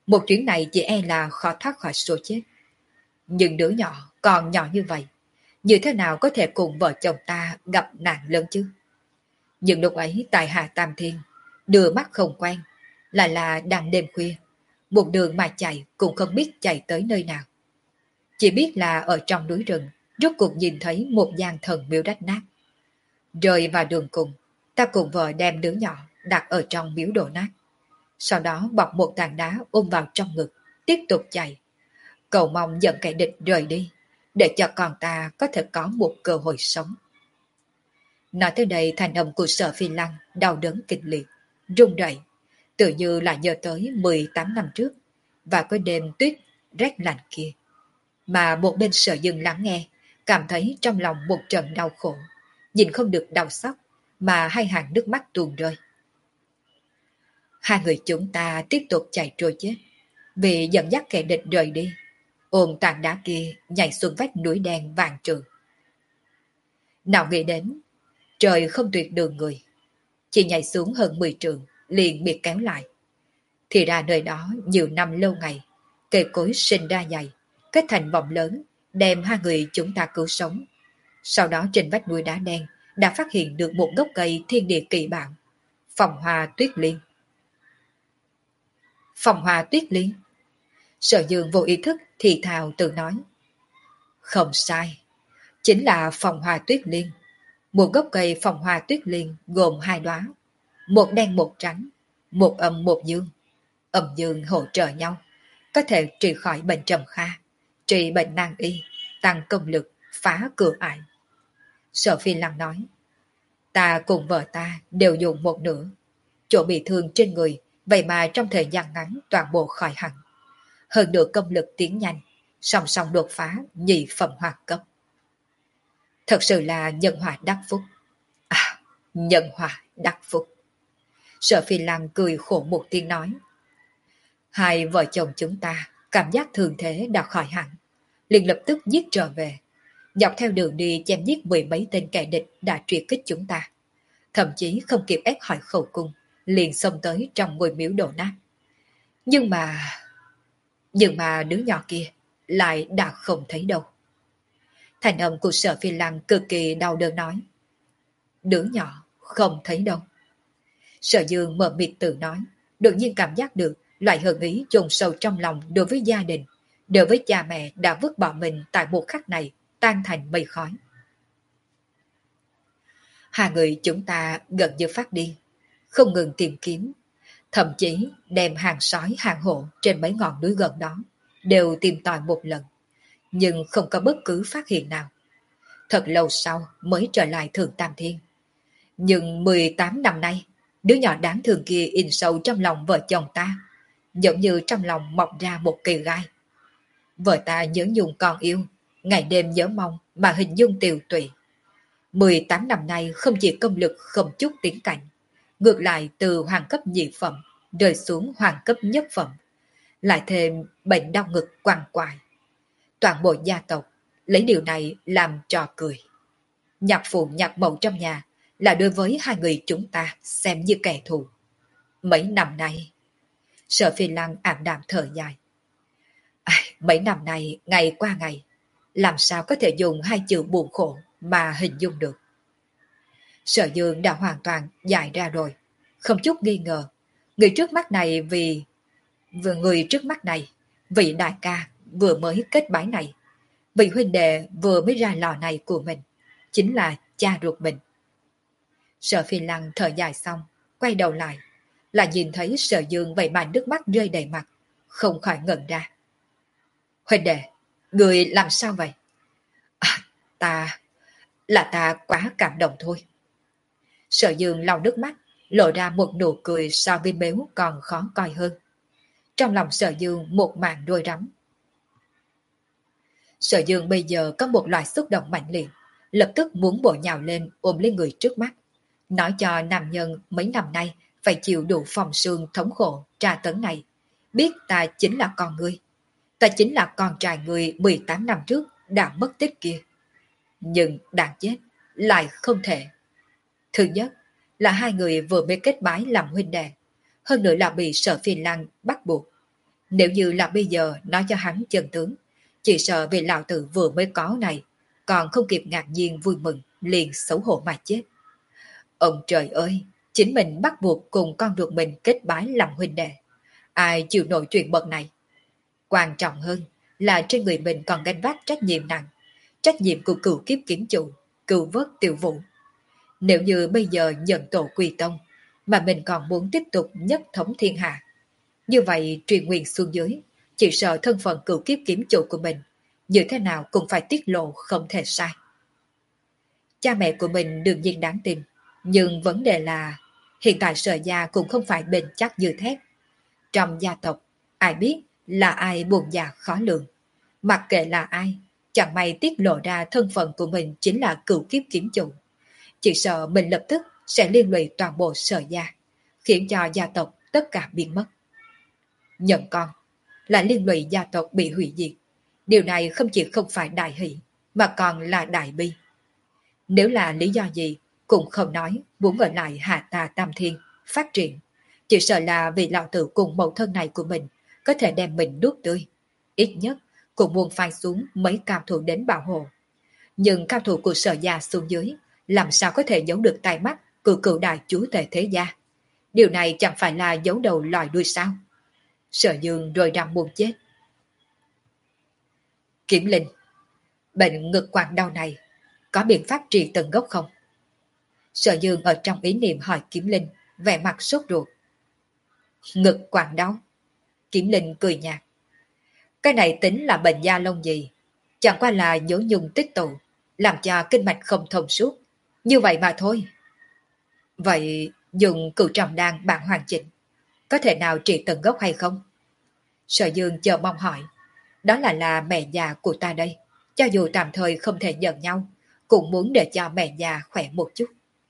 Một chuyến này chỉ e là khó thoát khỏi số chết. Nhưng đứa nhỏ còn nhỏ như vậy, như thế nào có thể cùng vợ chồng ta gặp nạn lớn chứ? Nhưng lúc ấy tại Hà Tam Thiên, đưa mắt không quen, lại là đang đêm khuya, một đường mà chạy cũng không biết chạy tới nơi nào. Chỉ biết là ở trong núi rừng, rốt cuộc nhìn thấy một gian thần miếu rách nát. Rơi vào đường cùng, ta cùng vợ đem đứa nhỏ đặt ở trong miếu đổ nát. Sau đó bọc một tảng đá ôm vào trong ngực, tiếp tục chạy. Cầu mong dẫn kẻ địch rời đi, để cho con ta có thể có một cơ hội sống. Nói tới đây thành âm của Sở Phi Lăng đau đớn kịch liệt, run rẩy, tự như là nhớ tới mười tám năm trước và cái đêm tuyết rét lạnh kia. Mà một bên Sở Dương lắng nghe, cảm thấy trong lòng một trận đau khổ, nhìn không được đau xót mà hai hàng nước mắt tuôn rơi. Hai người chúng ta tiếp tục chạy trôi chết, vì dẫn dắt kẻ địch rời đi, ôm tảng đá kia nhảy xuống vách núi đen vàng trường. Nào nghĩ đến, trời không tuyệt đường người, chỉ nhảy xuống hơn mười trường, liền bị kéo lại. Thì ra nơi đó nhiều năm lâu ngày, cây cối sinh ra dày, kết thành vòng lớn, đem hai người chúng ta cứu sống. Sau đó trên vách núi đá đen đã phát hiện được một gốc cây thiên địa kỳ bảo, Phong Hoa Tuyết Liên. Phong Hoa Tuyết Liên? Sở Dương vô ý thức thì thào tự nói. Không sai, chính là Phong Hoa Tuyết Liên. Một gốc cây Phong Hoa Tuyết Liên gồm hai đóa, một đen một trắng, một âm một dương. Âm dương hỗ trợ nhau, có thể trị khỏi bệnh trầm kha, trị bệnh nan y, tăng công lực, phá cửa ải. Sở Phi Lăng nói, ta cùng vợ ta đều dùng một nửa, chỗ bị thương trên người, vậy mà trong thời gian ngắn toàn bộ khỏi hẳn. Hơn nữa công lực tiến nhanh, song song đột phá nhị phẩm hoạt cấp. Thật sự là nhân hòa đắc phúc. À, nhân hòa đắc phúc. Sở Phi Lăng cười khổ một tiếng nói, hai vợ chồng chúng ta cảm giác thường thế đã khỏi hẳn, liền lập tức giết trở về, dọc theo đường đi chém giết mười mấy tên kẻ địch đã truy kích chúng ta, thậm chí không kịp ép hỏi khẩu cung, liền xông tới trong ngôi miếu đổ nát. Nhưng mà... Nhưng mà đứa nhỏ kia lại đã không thấy đâu. Thành âm của Sở Phi Lăng cực kỳ đau đớn nói, đứa nhỏ không thấy đâu. Sở Dương mờ mịt tự nói, đột nhiên cảm giác được loại hận ý chôn sâu trong lòng đối với gia đình, đối với cha mẹ đã vứt bỏ mình tại một khắc này tan thành mây khói. Hai người chúng ta gần như phát điên, không ngừng tìm kiếm, thậm chí đem hàng sói hàng hổ trên mấy ngọn núi gần đó đều tìm tòi một lần, nhưng không có bất cứ phát hiện nào. Thật lâu sau mới trở lại Thượng Tam Thiên. Nhưng mười tám năm nay, đứa nhỏ đáng thương kia in sâu trong lòng vợ chồng ta, giống như trong lòng mọc ra một cây gai. Vợ ta nhớ nhung con yêu, ngày đêm nhớ mong mà hình dung tiều tụy. mười tám năm nay không chỉ công lực không chút tiến cảnh, ngược lại từ hoàng cấp nhị phẩm rơi xuống hoàng cấp nhất phẩm, lại thêm bệnh đau ngực quằn quại. Toàn bộ gia tộc lấy điều này làm trò cười. Nhạc phụ nhạc mẫu trong nhà là đối với hai người chúng ta xem như kẻ thù. Mấy năm nay, Sở Phi Lăng ảm đạm thở dài. À, mấy năm nay, ngày qua ngày, làm sao có thể dùng hai chữ buồn khổ mà hình dung được. Sở Dương đã hoàn toàn giải ra rồi, không chút nghi ngờ. Người trước mắt này vì... Vừa người trước mắt này, vị đại ca vừa mới kết bái này, vị huynh đệ vừa mới ra lò này của mình, chính là cha ruột mình. Sở Phi Lăng thở dài xong, quay đầu lại, là nhìn thấy Sở Dương vậy mà nước mắt rơi đầy mặt, không khỏi ngẩn ra. Huynh đệ, người làm sao vậy? À, ta... là ta quá cảm động thôi. Sở Dương lau nước mắt, lộ ra một nụ cười so với béo còn khó coi hơn. Trong lòng Sở Dương một màn đôi rắm. Sở Dương bây giờ có một loại xúc động mạnh liệt, lập tức muốn bổ nhào lên ôm lấy người trước mắt, nói cho nam nhân mấy năm nay phải chịu đủ phòng sương thống khổ tra tấn này, biết ta chính là con ngươi, ta chính là con trai ngươi mười tám năm trước đã mất tích kia. Nhưng đáng chết, lại không thể. Thứ nhất là hai người vừa mới kết bái làm huynh đệ, hơn nữa là bị Sở Phi Lăng bắt buộc. Nếu như là bây giờ nói cho hắn chân tướng, chỉ sợ vì lão tử vừa mới có này, còn không kịp ngạc nhiên vui mừng, liền xấu hổ mà chết. Ông trời ơi, chính mình bắt buộc cùng con ruột mình kết bái làm huynh đệ. Ai chịu nổi chuyện bậc này? Quan trọng hơn là trên người mình còn gánh vác trách nhiệm nặng, trách nhiệm của cựu kiếp kiếm chủ, cựu vớt tiểu vũ. Nếu như bây giờ nhận tổ quy tông, mà mình còn muốn tiếp tục nhất thống thiên hạ, như vậy truyền nguyện xuống dưới, chỉ sợ thân phận cựu kiếp kiếm chủ của mình, như thế nào cũng phải tiết lộ không thể sai. Cha mẹ của mình đương nhiên đáng tin, nhưng vấn đề là hiện tại Sở gia cũng không phải bền chắc như thép. Trong gia tộc, ai biết là ai buồn già khó lường. Mặc kệ là ai, chẳng may tiết lộ ra thân phận của mình chính là cựu kiếp kiếm chủ. Chỉ sợ mình lập tức sẽ liên lụy toàn bộ Sở gia, khiến cho gia tộc tất cả biến mất. Nhận con là liên lụy gia tộc bị hủy diệt. Điều này không chỉ không phải đại hỷ, mà còn là đại bi. Nếu là lý do gì, cũng không nói muốn ở lại Hạ Tà Tam Thiên, phát triển. Chỉ sợ là vì lão tử cùng mẫu thân này của mình có thể đem mình nuốt tươi. Ít nhất cũng muốn phai xuống mấy cao thủ đến bảo hộ. Nhưng cao thủ của Sở gia xuống dưới làm sao có thể giấu được tai mắt của cựu đại chúa tể thế gia. Điều này chẳng phải là giấu đầu lòi đuôi sao? Sở Dương rồi rằm buồn chết. Kiểm Linh, bệnh ngực quặn đau này có biện pháp trị tận gốc không? Sở Dương ở trong ý niệm hỏi Kiếm Linh, vẻ mặt sốt ruột. Ngực quặn đau? Kiếm Linh cười nhạt. Cái này tính là bệnh da lông gì? Chẳng qua là nhổ nhung tích tụ, làm cho kinh mạch không thông suốt. Như vậy mà thôi. Vậy dùng cửu trầm đan bạn hoàn chỉnh, có thể nào trị tận gốc hay không? Sở Dương chờ mong hỏi. Đó là là mẹ già của ta đây. Cho dù tạm thời không thể nhận nhau, cũng muốn để cho mẹ già khỏe một chút.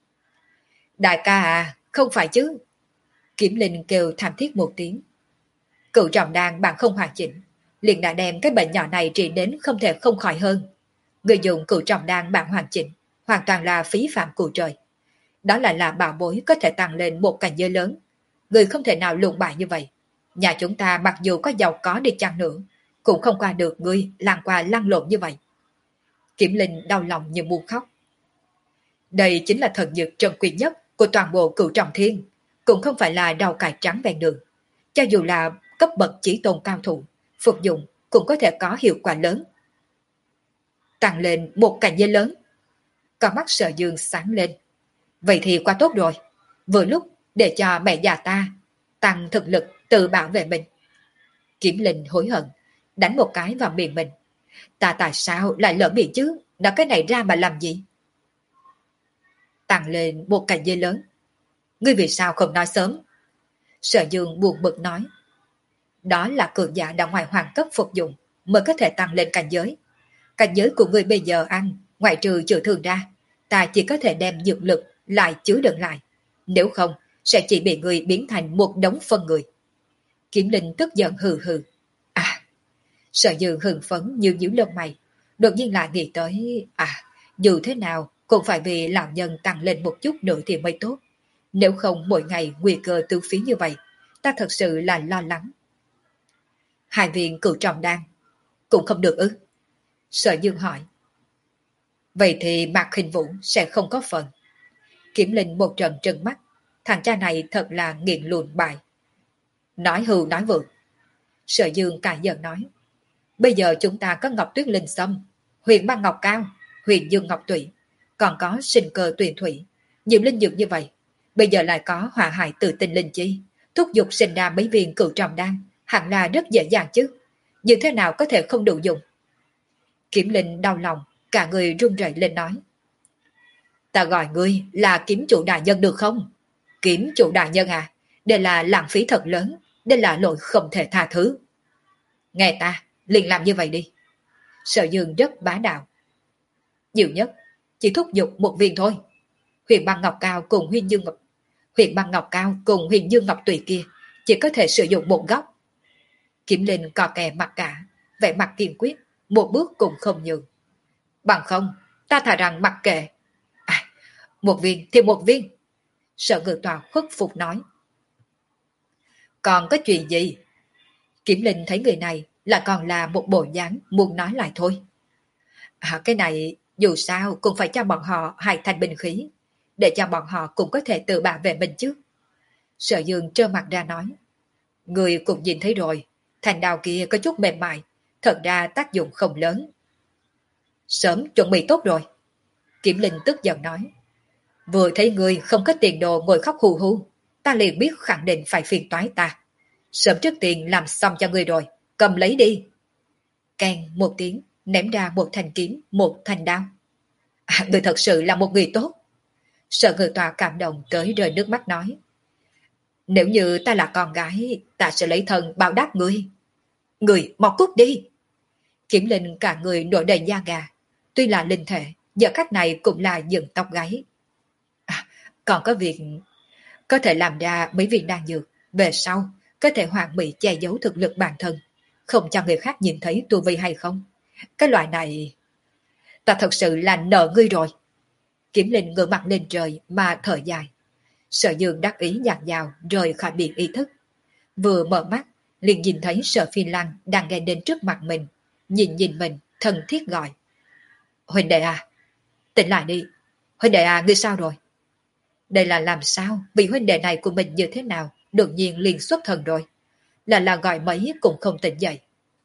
Đại ca à, không phải chứ. Kiếm Linh kêu thảm thiết một tiếng. Cựu trọng đan bạn không hoàn chỉnh, liền đã đem cái bệnh nhỏ này trị đến không thể không khỏi hơn. Người dùng cựu trọng đan bạn hoàn chỉnh, hoàn toàn là phí phạm của trời. Đó là là bảo bối có thể tăng lên một cảnh giới lớn. Người không thể nào lụng bại như vậy. Nhà chúng ta mặc dù có giàu có đi chăng nữa, cũng không qua được ngươi làng qua lăn lộn như vậy. Kiểm Linh đau lòng như muốn khóc. Đây chính là thần dược trân quý nhất của toàn bộ cửu trọng thiên, cũng không phải là rau cải trắng ven đường. Cho dù là cấp bậc chỉ tôn cao thủ, phục dụng cũng có thể có hiệu quả lớn. Tăng lên một cảnh giới lớn. Con mắt Sở Dương sáng lên. Vậy thì quá tốt rồi. Vừa lúc để cho mẹ già ta tăng thực lực tự bảo vệ mình. Kiểm Linh hối hận, đánh một cái vào miệng mình. Ta tại sao lại lỡ miệng chứ? Nói cái này ra mà làm gì? Tăng lên một cảnh giới lớn. Ngươi vì sao không nói sớm? Sở Dương buồn bực nói. Đó là cường giả đã ngoài hoàng cấp phục dụng mới có thể tăng lên cảnh giới. Cảnh giới của ngươi bây giờ ăn, ngoại trừ chữa thương ra, ta chỉ có thể đem dược lực lại chứa đựng lại. Nếu không, sẽ chỉ bị ngươi biến thành một đống phân người. Kiếm Linh tức giận hừ hừ. À, Sở Dương hừng phấn như nhíu lông mày. Đột nhiên lại nghĩ tới, à, dù thế nào cũng phải vì lão nhân tăng lên một chút nữa thì mới tốt. Nếu không mỗi ngày nguy cơ tư phí như vậy, ta thật sự là lo lắng. Hai viên cửu trọng đan cũng không được ư? Sở Dương hỏi. Vậy thì Mạc Hình Vũ sẽ không có phần. Kiểm Linh một trận trừng mắt. Thằng cha này thật là nghiện lùn bài. Nói hưu nói vượng. Sở Dương cài giận nói. Bây giờ chúng ta có Ngọc Tuyết Linh Sâm, Huyền Băng Ngọc Cao, Huyền Dương Ngọc Tụy, còn có sinh cơ tuyền thủy. Nhiều linh dược như vậy. Bây giờ lại có hỏa hại tự tinh linh chi. Thúc giục sinh ra mấy viên cửu trọng đan, hẳn là rất dễ dàng chứ. Như thế nào có thể không đủ dùng? Kiểm Linh đau lòng, cả người run rẩy lên nói. Ta gọi ngươi là kiếm chủ đại nhân được không? Kiếm chủ đại nhân à, đây là lãng phí thật lớn, đây là lỗi không thể tha thứ. Nghe ta, liền làm như vậy đi. Sở Dương rất bá đạo. Nhiều nhất, chỉ thúc giục một viên thôi. Huyền Băng Ngọc Cao cùng Huyền Dương Ngọc Huyền Băng Ngọc Cao cùng Huyền Dương Ngọc Tùy kia chỉ có thể sử dụng một góc. Kiếm Linh cò kè mặt cả, vẻ mặt kiên quyết, một bước cũng không nhường. Bằng không, ta thà rằng mặc kệ. À, một viên thì một viên. Sở Ngự Tòa khuất phục nói. Còn có chuyện gì? Kiểm Linh thấy người này là còn là một bộ dáng muốn nói lại thôi. À, cái này dù sao cũng phải cho bọn họ hai thanh binh khí, để cho bọn họ cũng có thể tự bảo vệ mình chứ. Sở Dương trơ mặt ra nói. Người cũng nhìn thấy rồi, thanh đao kia có chút mềm mại, thật ra tác dụng không lớn. Sớm chuẩn bị tốt rồi. Kiểm Linh tức giận nói. Vừa thấy người không có tiền đồ ngồi khóc hù hù, ta liền biết khẳng định phải phiền toái ta. Sớm trước tiền làm xong cho người rồi, cầm lấy đi. Càng một tiếng, ném ra một thanh kiếm, một thanh đao. À, người thật sự là một người tốt. Sở Ngự Tòa cảm động tới rơi nước mắt nói. Nếu như ta là con gái, ta sẽ lấy thân báo đáp ngươi. Người mau cút đi. Kiểm Linh cả người nổi đầy da gà. Tuy là linh thể, giờ cách này cũng là dựng tóc gáy. À, còn có việc có thể làm ra mấy viên đan dược, về sau có thể hoàn mỹ che giấu thực lực bản thân, không cho người khác nhìn thấy tu vi hay không. Cái loại này ta thật sự là nợ ngươi rồi. Kiểm Linh ngửa mặt lên trời mà thở dài. Sở Dương đắc ý nhạt vào rời khỏi biển ý thức. Vừa mở mắt liền nhìn thấy Sở Phi Lăng đang ngay đến trước mặt mình, nhìn nhìn mình thân thiết gọi. Huynh đệ à, tỉnh lại đi. Huynh đệ à, ngươi sao rồi? Đây là làm sao? Vì huynh đệ này của mình như thế nào đột nhiên liền xuất thần rồi. Là là gọi mấy cũng không tỉnh dậy.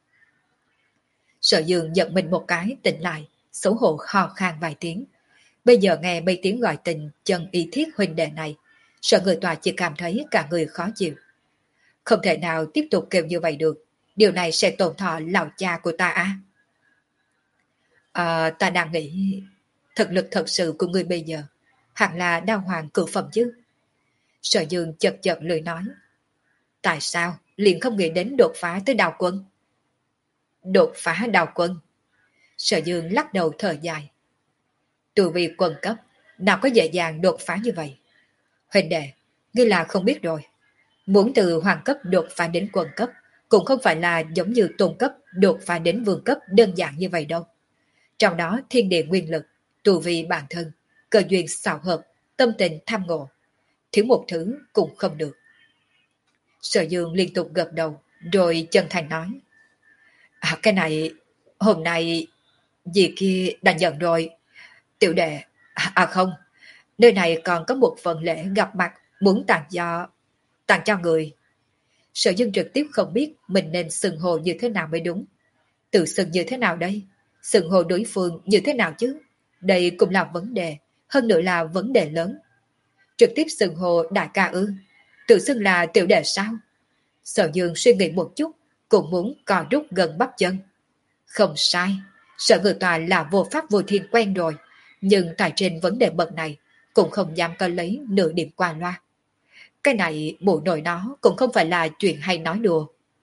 Sở Dương giận mình một cái tỉnh lại, xấu hổ ho khan vài tiếng. Bây giờ nghe mấy tiếng gọi tình chân y thiết huynh đệ này, Sở Người Tòa chỉ cảm thấy cả người khó chịu. Không thể nào tiếp tục kêu như vậy được, điều này sẽ tổn thọ lão cha của ta à? À, ta đang nghĩ thực lực thật sự của người bây giờ hẳn là đao hoàng cửu phẩm chứ. Sở Dương chật chật lười nói. Tại sao liền không nghĩ đến đột phá tới đào quân? Đột phá đào quân? Sở Dương lắc đầu thở dài. Tu vi quân cấp nào có dễ dàng đột phá như vậy. Huynh đệ, ngươi là không biết rồi. Muốn từ hoàng cấp đột phá đến quân cấp cũng không phải là giống như tôn cấp đột phá đến vương cấp đơn giản như vậy đâu. Trong đó thiên địa nguyên lực, tu vi bản thân, cơ duyên xảo hợp, tâm tình tham ngộ, thiếu một thứ cũng không được. Sở Dương liên tục gật đầu, rồi chân thành nói. À, cái này, hôm nay, dì kia đã nhận rồi. Tiểu đệ, à, à không, nơi này còn có một phần lễ gặp mặt muốn tặng cho, tặng cho người. Sở Dương trực tiếp không biết mình nên xưng hồ như thế nào mới đúng. Tự xưng như thế nào đây? Xưng hồ đối phương như thế nào chứ? Đây cũng là vấn đề, hơn nữa là vấn đề lớn. Trực tiếp xưng hồ đại ca ư? Tự xưng là tiểu đệ sao? Sở Dương suy nghĩ một chút, cũng muốn cò rút gần bắp chân. Không sai, Sở Ngự Tòa là vô pháp vô thiên quen rồi, nhưng tại trên vấn đề bậc này cũng không dám có lấy nửa điểm qua loa. Cái này bộ nội nó cũng không phải là chuyện hay nói đùa.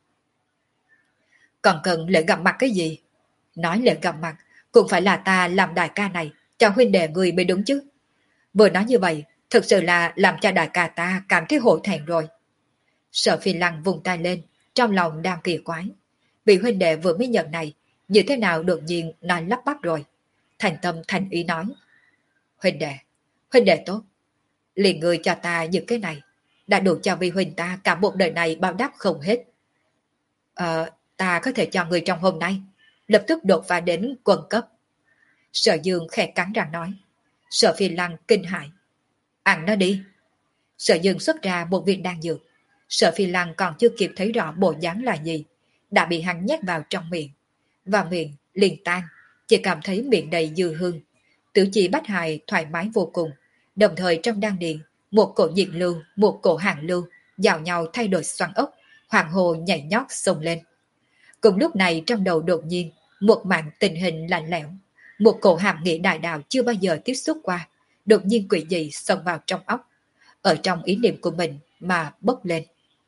Còn cần lễ gặp mặt cái gì? Nói lễ gặp mặt cũng phải là ta làm đại ca này cho huynh đệ người mới đúng chứ. Vừa nói như vậy, thực sự là làm cho đại ca ta cảm thấy hổ thẹn rồi. Sở Phi Lăng vùng tay lên, trong lòng đang kỳ quái. Vị huynh đệ vừa mới nhận này, như thế nào đột nhiên nói lắp bắp rồi. Thành tâm thành ý nói. Huynh đệ, huynh đệ tốt. Liền người cho ta những cái này, đã đủ cho vi huynh ta cả một đời này bao đáp không hết. Ờ, ta có thể cho người trong hôm nay, lập tức đột phá đến quân cấp. Sở Dương khẽ cắn răng nói. Sở Phi Lăng kinh hãi. Ăn nó đi. Sở Dương xuất ra một viên đan dược. Sở Phi Lăng còn chưa kịp thấy rõ bộ dáng là gì, đã bị hắn nhét vào trong miệng. Và miệng liền tan, chỉ cảm thấy miệng đầy dư hương. Tử chỉ bách hài thoải mái vô cùng, đồng thời trong đan điền, một cổ nhiệt lưu, một cổ hàng lưu, giao nhau thay đổi xoắn ốc, hoàng hồ nhảy nhót xông lên. Cùng lúc này trong đầu đột nhiên, một màn tình hình lạnh lẽo, một cổ hàm nghĩa đại đạo chưa bao giờ tiếp xúc qua, đột nhiên quỷ dị xông vào trong óc, ở trong ý niệm của mình mà bốc lên.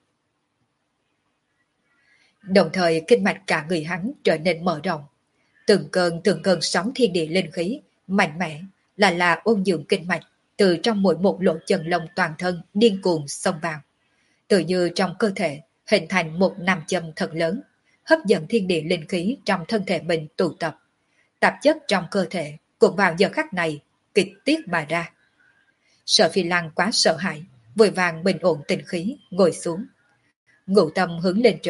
Đồng thời kinh mạch cả người hắn trở nên mở rộng. Từng cơn từng cơn sóng thiên địa linh khí, mạnh mẽ, là là ôn dưỡng kinh mạch, từ trong mỗi một lỗ chân lông toàn thân điên cuồng xông vào. Tự như trong cơ thể hình thành một nam châm thật lớn, hấp dẫn thiên địa linh khí trong thân thể mình tụ tập. Tạp chất trong cơ thể cũng vào giờ khắc này kịch tiết mà ra. Sở Phi Lăng quá sợ hãi, vội vàng bình ổn tình khí, ngồi xuống. Ngũ tâm hướng lên trời,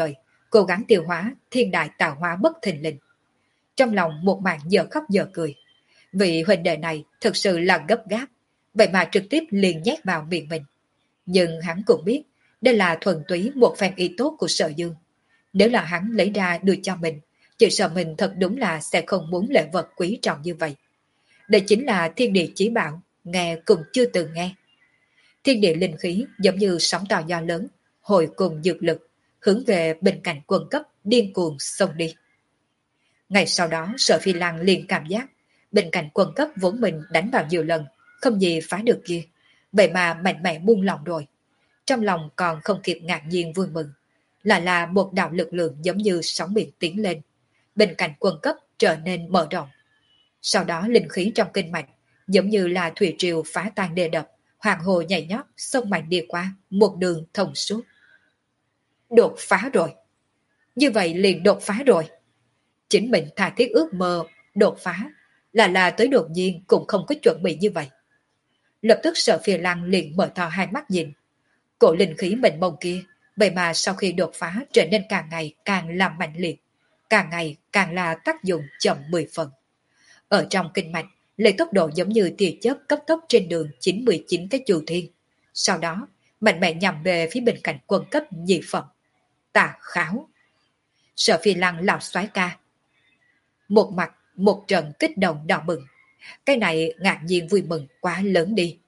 cố gắng tiêu hóa thiên đại tạo hóa bất thình lình. Trong lòng một màn giờ khóc giờ cười. Vị huynh đệ này thực sự là gấp gáp, vậy mà trực tiếp liền nhét vào miệng mình. Nhưng hắn cũng biết, đây là thuần túy một phen ý tốt của Sở Dương. Nếu là hắn lấy ra đưa cho mình, chỉ sợ mình thật đúng là sẽ không muốn lễ vật quý trọng như vậy. Đây chính là thiên địa chí bảo, nghe cũng chưa từng nghe. Thiên địa linh khí giống như sóng to gió lớn, hồi cùng dược lực, hướng về bên cạnh quân cấp điên cuồng xông đi. Ngày sau đó Sở Phi Lăng liền cảm giác bên cạnh quân cấp vốn mình đánh vào nhiều lần, không gì phá được kia, vậy mà mạnh mẽ buông lòng rồi. Trong lòng còn không kịp ngạc nhiên vui mừng, lại là một đạo lực lượng giống như sóng biển tiến lên, bên cạnh quân cấp trở nên mở rộng. Sau đó linh khí trong kinh mạch giống như là thủy triều phá tan đê đập, hoàng hồ nhảy nhót sông mạnh đi qua một đường thông suốt. Đột phá rồi, như vậy liền đột phá rồi. Chính mình tha thiết ước mơ đột phá, là là tới đột nhiên cũng không có chuẩn bị như vậy. Lập tức Sở Phi Lăng liền mở to hai mắt nhìn. Cổ linh khí mênh mông kia, vậy mà sau khi đột phá trở nên càng ngày càng làm mạnh liệt, càng ngày càng là tác dụng chậm mười phần. Ở trong kinh mạch, lấy tốc độ giống như tia chớp cấp tốc trên đường chín mươi chín cái chu thiên. Sau đó, mạnh mẽ nhằm về phía bên cạnh quân cấp nhị phẩm. Tà kháo. Sở Phi Lăng lão soái ca. Một mặt, một trận kích động đỏ mừng. Cái này ngạc nhiên vui mừng quá lớn đi.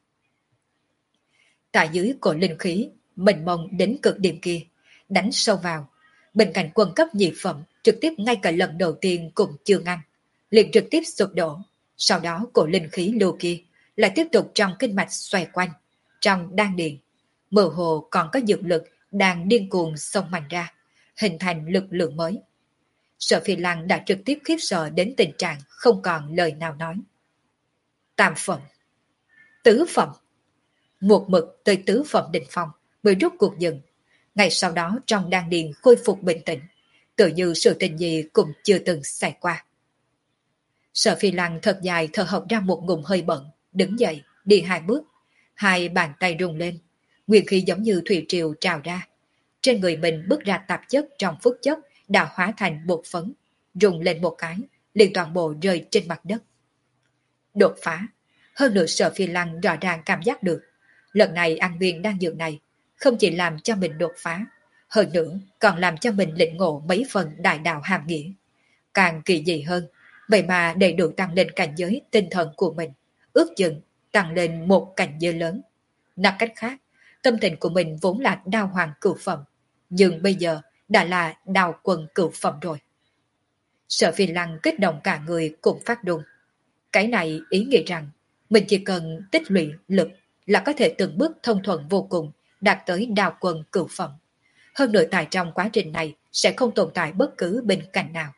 Tại dưới cổ linh khí, mênh mông đến cực điểm kia, đánh sâu vào. Bên cạnh quân cấp nhị phẩm, trực tiếp ngay cả lần đầu tiên cũng chưa ngăn, liền trực tiếp sụp đổ. Sau đó cổ linh khí lưu kia lại tiếp tục trong kinh mạch xoay quanh, trong đan điền. Mơ hồ còn có dược lực đang điên cuồng xông mạnh ra, hình thành lực lượng mới. Sở Phi Lăng đã trực tiếp khiếp sợ đến tình trạng không còn lời nào nói. Tam phẩm, tứ phẩm, một mực tới tứ phẩm đỉnh phong mới rút cuộc dừng. Ngày sau đó trong đan điền khôi phục bình tĩnh, tự như sự tình gì cũng chưa từng xảy qua. Sở Phi Lăng thật dài thở hộc ra một ngụm hơi bận, đứng dậy, đi hai bước, hai bàn tay rung lên, nguyên khí giống như thủy triều trào ra. Trên người mình bước ra tạp chất trong phút chốc đã hóa thành bột phấn, rung lên một cái, liền toàn bộ rơi trên mặt đất. Đột phá, hơn nữa Sở Phi Lăng rõ ràng cảm giác được, lần này ăn viên đan dược này không chỉ làm cho mình đột phá, hơn nữa còn làm cho mình lĩnh ngộ mấy phần đại đạo hàm nghĩa. Càng kỳ dị hơn, vậy mà đầy đủ tăng lên cảnh giới tinh thần của mình, ước chừng tăng lên một cảnh giới lớn. Nói cách khác, tâm tình của mình vốn là đao hoàng cửu phẩm, nhưng bây giờ đã là đao quân cửu phẩm rồi. Sở Phi Lăng kích động cả người cũng phát run. Cái này ý nghĩa rằng mình chỉ cần tích lũy lực là có thể từng bước thông thuận vô cùng đạt tới đao quân cửu phẩm. Hơn nữa tại trong quá trình này sẽ không tồn tại bất cứ bên cạnh nào.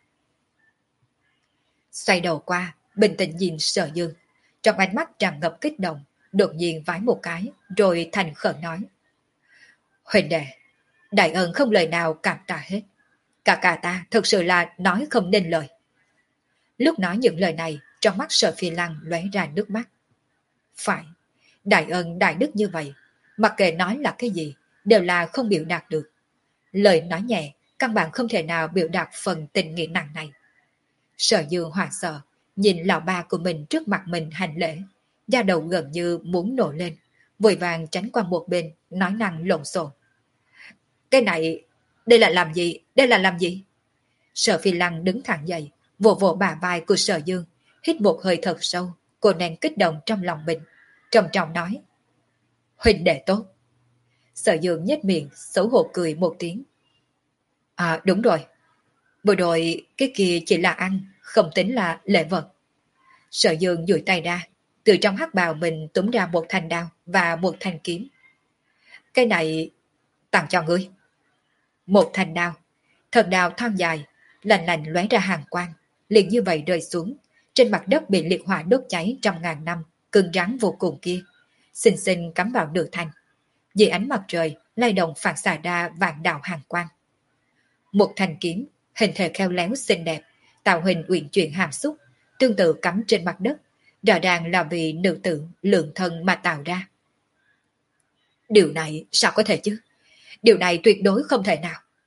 Xoay đầu qua, bình tĩnh nhìn Sở Dương, trong ánh mắt tràn ngập kích động, đột nhiên vái một cái, rồi thành khẩn nói. Huỳnh đệ, đại ân không lời nào cảm tạ hết. Cả cả ta thực sự là nói không nên lời. Lúc nói những lời này, trong mắt Sở Phi Lăng lóe ra nước mắt. Phải, đại ân đại đức như vậy, mặc kệ nói là cái gì, đều là không biểu đạt được. Lời nói nhẹ, căn bản không thể nào biểu đạt phần tình nghĩa nặng này. Sở Dương hoảng sợ, nhìn lão ba của mình trước mặt mình hành lễ, da đầu gần như muốn nổ lên, vội vàng tránh qua một bên, nói năng lộn xộn. Cái này, đây là làm gì, đây là làm gì? Sở Phi Lăng đứng thẳng dậy, vỗ vỗ bả vai của Sở Dương, hít một hơi thật sâu, cô nén kích động trong lòng mình, trầm trọng nói. Huynh đệ tốt. Sở Dương nhếch miệng, xấu hổ cười một tiếng. À đúng rồi, vừa rồi cái kia chỉ là ăn, không tính là lễ vật. Sở Dương duỗi tay ra, từ trong hắc bào mình túm ra một thanh đao và một thanh kiếm. Cái này tặng cho ngươi. Một thanh đao, thật đao thon dài, lạnh lạnh lóe ra hàng quang, liền như vậy rơi xuống, trên mặt đất bị liệt hỏa đốt cháy trăm ngàn năm, cứng rắn vô cùng kia, xinh xinh cắm vào nửa thanh. Dưới ánh mặt trời, lay động phản xạ ra vạn đạo hàng quang. Một thanh kiếm, hình thể khéo léo xinh đẹp, tạo hình uyển chuyển hàm xúc, tương tự cắm trên mặt đất, rõ ràng là vì nữ tử lượng thân mà tạo ra. Điều này sao có thể chứ? Điều này tuyệt đối không thể nào.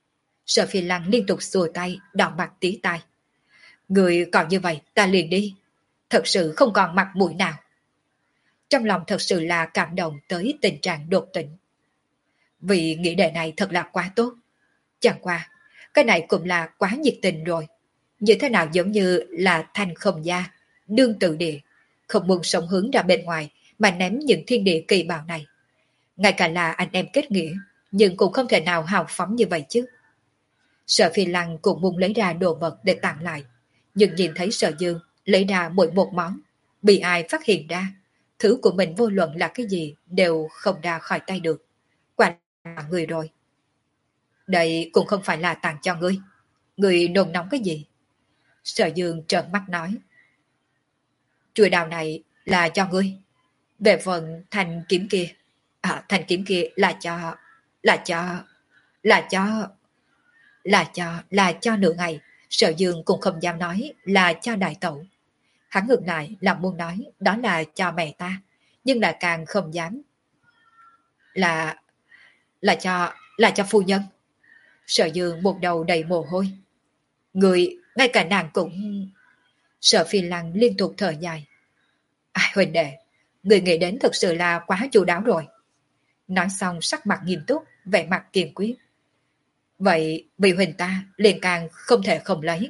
Sở Phi Lăng liên tục xua tay, đỏ mặt tí tai. Người còn như vậy ta liền đi. Thật sự không còn mặt mũi nào. Trong lòng thật sự là cảm động tới tình trạng đột tỉnh. Vì nghĩ đề này thật là quá tốt. Chẳng qua, cái này cũng là quá nhiệt tình rồi. Như thế nào giống như là thanh không gia, đương tự địa, không muốn sống hướng ra bên ngoài mà ném những thiên địa kỳ bào này. Ngay cả là anh em kết nghĩa, nhưng cũng không thể nào hào phóng như vậy chứ. Sở Phi Lăng cũng muốn lấy ra đồ vật để tặng lại, nhưng nhìn thấy Sở Dương lấy ra mỗi một món, bị ai phát hiện ra, thứ của mình vô luận là cái gì đều không ra khỏi tay được. Quả là người rồi. Đây cũng không phải là tặng cho ngươi. Ngươi nôn nóng cái gì? Sở Dương trợn mắt nói. Chuôi đào này là cho ngươi. Về phần thanh kiếm kia, à, thanh kiếm kia là cho, là cho, là cho, là cho, là cho nửa ngày. Sở Dương cũng không dám nói là cho đại tẩu. Hắn ngược lại là muốn nói đó là cho mẹ ta, nhưng lại càng không dám. Là, là cho, là cho phu nhân. Sở Dương một đầu đầy mồ hôi. Người, ngay cả nàng cũng... Sở Phi Lăng liên tục thở dài. À, huynh đệ, người nghĩ đến thực sự là quá chu đáo rồi. Nói xong sắc mặt nghiêm túc, vẻ mặt kiên quyết. Vậy vì huynh ta liền càng không thể không lấy.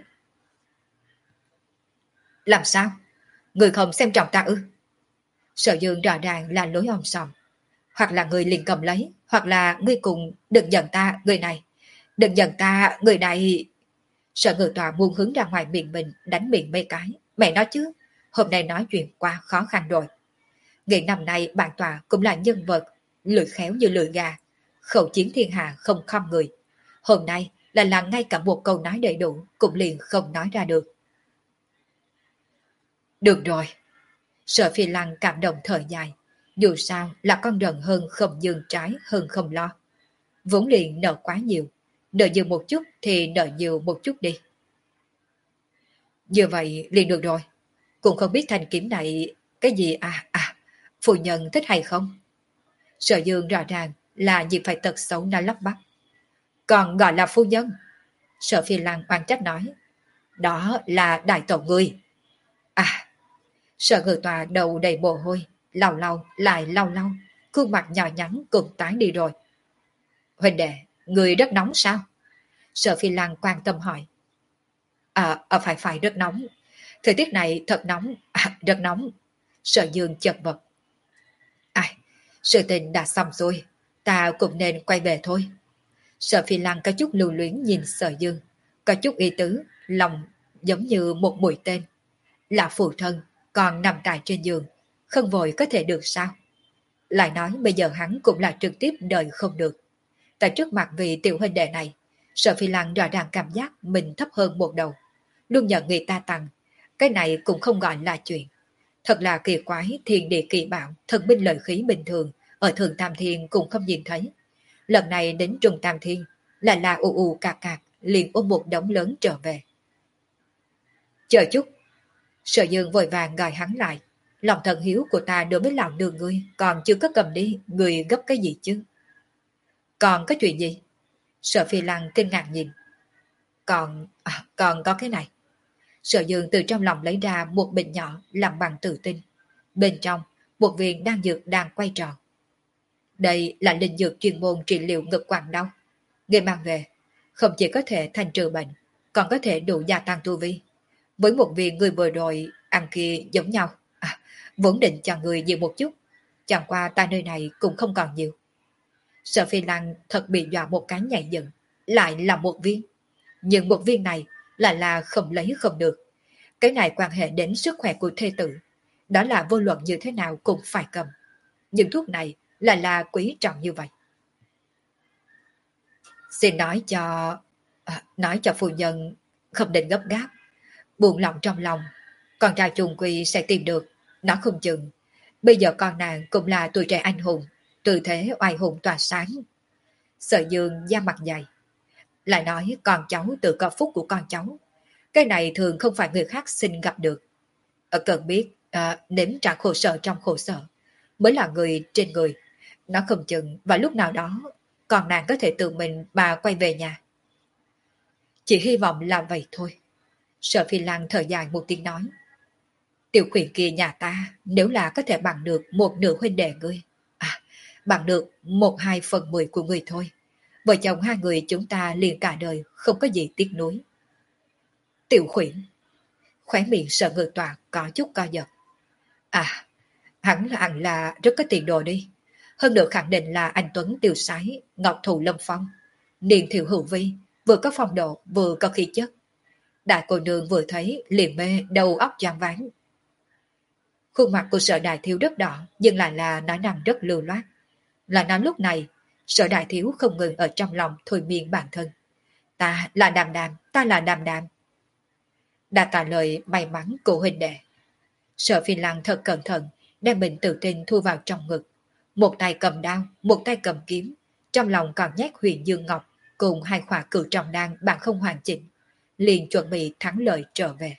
Làm sao? Người không xem trọng ta ư? Sở Dương rõ ràng là lối om sòm. Hoặc là người liền cầm lấy, hoặc là ngươi cùng đừng giận ta người này. Đừng giận ta người này. Sở Ngự Tọa muốn hướng ra ngoài miệng mình đánh miệng mấy cái. Mẹ nói chứ, hôm nay nói chuyện quá khó khăn rồi. Ngày năm nay bản tọa cũng là nhân vật lưỡi khéo như lưỡi gà, khẩu chiến thiên hạ không khom người. Hôm nay là là ngay cả một câu nói đầy đủ cũng liền không nói ra được. Được rồi. Sở Phi Lăng cảm động thở dài. Dù sao là con rần hơn không dương trái hơn không lo. Vốn liền nợ quá nhiều. Nợ nhiều một chút thì nợ nhiều một chút đi. Như vậy liền được rồi. Cũng không biết thanh kiếm này cái gì à à phu nhân thích hay không. Sở Dương rõ ràng là gì phải tật xấu nó lắp bắp. Còn gọi là phu nhân. Sở Phi Lăng oan trách nói. Đó là đại tổ ngươi. À. Sở Ngự Tòa đầu đầy mồ hôi, lau lau lại lau lau, khuôn mặt nhỏ nhắn cùng tái đi rồi. Huynh đệ, người rất nóng sao? Sở Phi Lăng quan tâm hỏi. À, à phải phải rất nóng. Thời tiết này thật nóng, à, rất nóng. Sở Dương chật vật. Ai, sự tình đã xong rồi, ta cũng nên quay về thôi. Sở Phi Lăng có chút lưu luyến nhìn Sở Dương, có chút ý tứ, lòng giống như một mũi tên. Là phụ thân, còn nằm tại trên giường, không vội có thể được sao? Lại nói bây giờ hắn cũng là trực tiếp đời không được. Tại trước mặt vị tiểu huynh đệ này, Sở Phi Lăng rõ ràng cảm giác mình thấp hơn một đầu. Luôn nhận người ta tặng, cái này cũng không gọi là chuyện. Thật là kỳ quái, thiên địa kỳ bảo, thần binh lợi khí bình thường, ở Thượng Tam Thiên cũng không nhìn thấy. Lần này đến Trung Tam Thiên, là là ù ù cạc cạc, liền ôm một đống lớn trở về. Chờ chút. Sở Dương vội vàng gọi hắn lại. Lòng thần hiếu của ta đối với lão đường ngươi còn chưa có cầm đi, ngươi gấp cái gì chứ? Còn có chuyện gì? Sở Phi Lăng kinh ngạc nhìn. Còn, à, còn có cái này. Sở Dương từ trong lòng lấy ra một bình nhỏ làm bằng tử tinh. Bên trong, một viên đan dược đang quay tròn. Đây là linh dược chuyên môn trị liệu ngực quặn đau. Người mang về, không chỉ có thể thanh trừ bệnh, còn có thể đủ gia tăng tu vi. Với một viên người vừa rồi ăn kia giống nhau. À, vốn định cho người nhiều một chút. Chẳng qua ta nơi này cũng không còn nhiều. Sở Phi Lăng thật bị dọa một cái nhảy dựng. Lại là một viên. Nhưng một viên này là là không lấy không được. Cái này quan hệ đến sức khỏe của thê tử. Đó là vô luận như thế nào cũng phải cầm. Những thuốc này là là quý trọng như vậy. Xin nói cho... À, nói cho phu nhân không định gấp gáp. Buồn lòng trong lòng. Con trai trùng quy sẽ tìm được. Nó không chừng. Bây giờ con nàng cũng là tuổi trẻ anh hùng. Tư thế oai hùng tỏa sáng. Sở Dương da mặt dày. Lại nói con cháu tự có phúc của con cháu. Cái này thường không phải người khác xin gặp được. Ở cần biết à, nếm trải khổ sở trong khổ sở mới là người trên người. Nó không chừng và lúc nào đó còn nàng có thể tự mình bà quay về nhà. Chỉ hy vọng là vậy thôi. Sở Phi Lăng thở dài một tiếng nói. Tiểu khuyển kia nhà ta nếu là có thể bằng được một nửa huynh đệ ngươi, à, bằng được một hai phần mười của ngươi thôi, vợ chồng hai người chúng ta liền cả đời không có gì tiếc nuối. Tiểu khuyển, khóe miệng Sở Ngự Tọa có chút co giật. À, hắn là hẳn là rất có tiền đồ đi. Hơn nữa khẳng định là anh Tuấn tiêu sái, ngọc thụ lâm phong, niên thiệu hữu vi, vừa có phong độ vừa có khí chất. Đại cô nương vừa thấy liền mê đầu óc choáng váng. Khuôn mặt của Sở Đại Thiếu rất đỏ, nhưng lại là nói năng rất lưu loát. Là nói lúc này, Sở Đại Thiếu không ngừng ở trong lòng thôi miên bản thân. Ta là đàm đàm, ta là đàm đàm. Đã tạ lời may mắn của huynh đệ. Sở Phi Lăng thật cẩn thận, đem bình tự tin thu vào trong ngực. Một tay cầm đao, một tay cầm kiếm, trong lòng còn nhét Huyền Dương Ngọc cùng hai khỏa cửu trọng đan bạn không hoàn chỉnh, liền chuẩn bị thắng lợi trở về.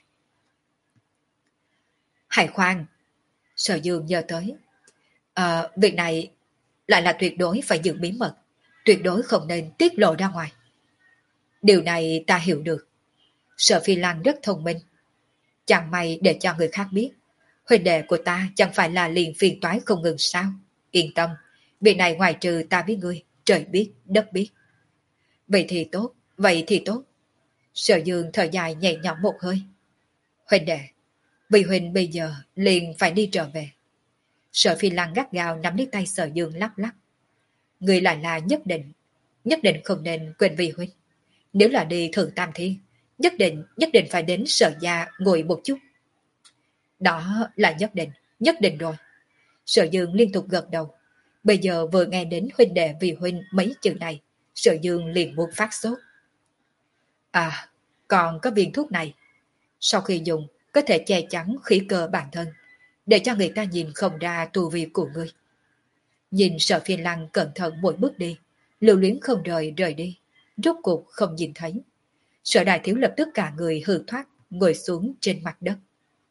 Hải khoan, Sở Dương nhớ tới. À, việc này lại là tuyệt đối phải giữ bí mật, tuyệt đối không nên tiết lộ ra ngoài. Điều này ta hiểu được. Sở Phi Lăng rất thông minh. Chẳng may để cho người khác biết, huynh đệ của ta chẳng phải là liền phiền toái không ngừng sao. Yên tâm, việc này ngoài trừ ta biết ngươi, trời biết, đất biết. Vậy thì tốt, vậy thì tốt. Sở Dương thở dài nhẹ nhõm một hơi. Huynh đệ, vì huynh bây giờ liền phải đi trở về. Sở Phi Lăng gắt gao nắm lấy tay Sở Dương lắc lắc. Người lại là nhất định, nhất định không nên quên vì huynh. Nếu là đi Thượng Tam Thiên, nhất định, nhất định phải đến Sở gia ngồi một chút. Đó là nhất định, nhất định rồi. Sở Dương liên tục gật đầu. Bây giờ vừa nghe đến huynh đệ vì huynh mấy chữ này, Sở Dương liền muốn phát sốt. À, còn có viên thuốc này. Sau khi dùng, có thể che chắn khí cơ bản thân, để cho người ta nhìn không ra tu vi của ngươi. Nhìn Sở Phi Lăng cẩn thận mỗi bước đi, lưu luyến không rời rời đi, rốt cuộc không nhìn thấy. Sở Đại Thiếu lập tức cả người hư thoát, ngồi xuống trên mặt đất.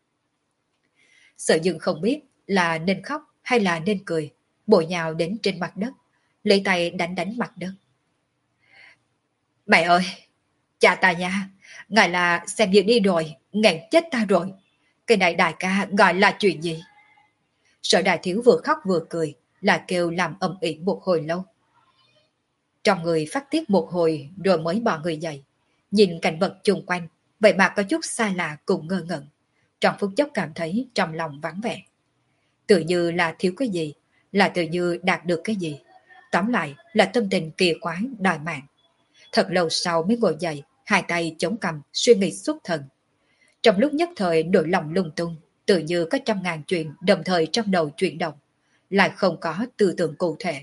Sở Dương không biết là nên khóc hay là nên cười, bội nhào đến trên mặt đất, lấy tay đánh đánh mặt đất. Mẹ ơi, cha ta nha, ngài là xem như đi rồi, nghẹn chết ta rồi. Cái này đại ca gọi là chuyện gì? Sở Đại Thiếu vừa khóc vừa cười, là kêu làm ầm ĩ một hồi lâu. Trong người phát tiết một hồi rồi mới bỏ người dậy, nhìn cảnh vật chung quanh, vậy mà có chút xa lạ cùng ngơ ngẩn. Trong phút chốc cảm thấy trong lòng vắng vẻ. Tự như là thiếu cái gì, là tự như đạt được cái gì. Tóm lại là tâm tình kỳ quái đòi mạng. Thật lâu sau mới ngồi dậy, hai tay chống cằm, suy nghĩ xuất thần. Trong lúc nhất thời nỗi lòng lung tung, tự như có trăm ngàn chuyện đồng thời trong đầu chuyển động, lại không có tư tưởng cụ thể.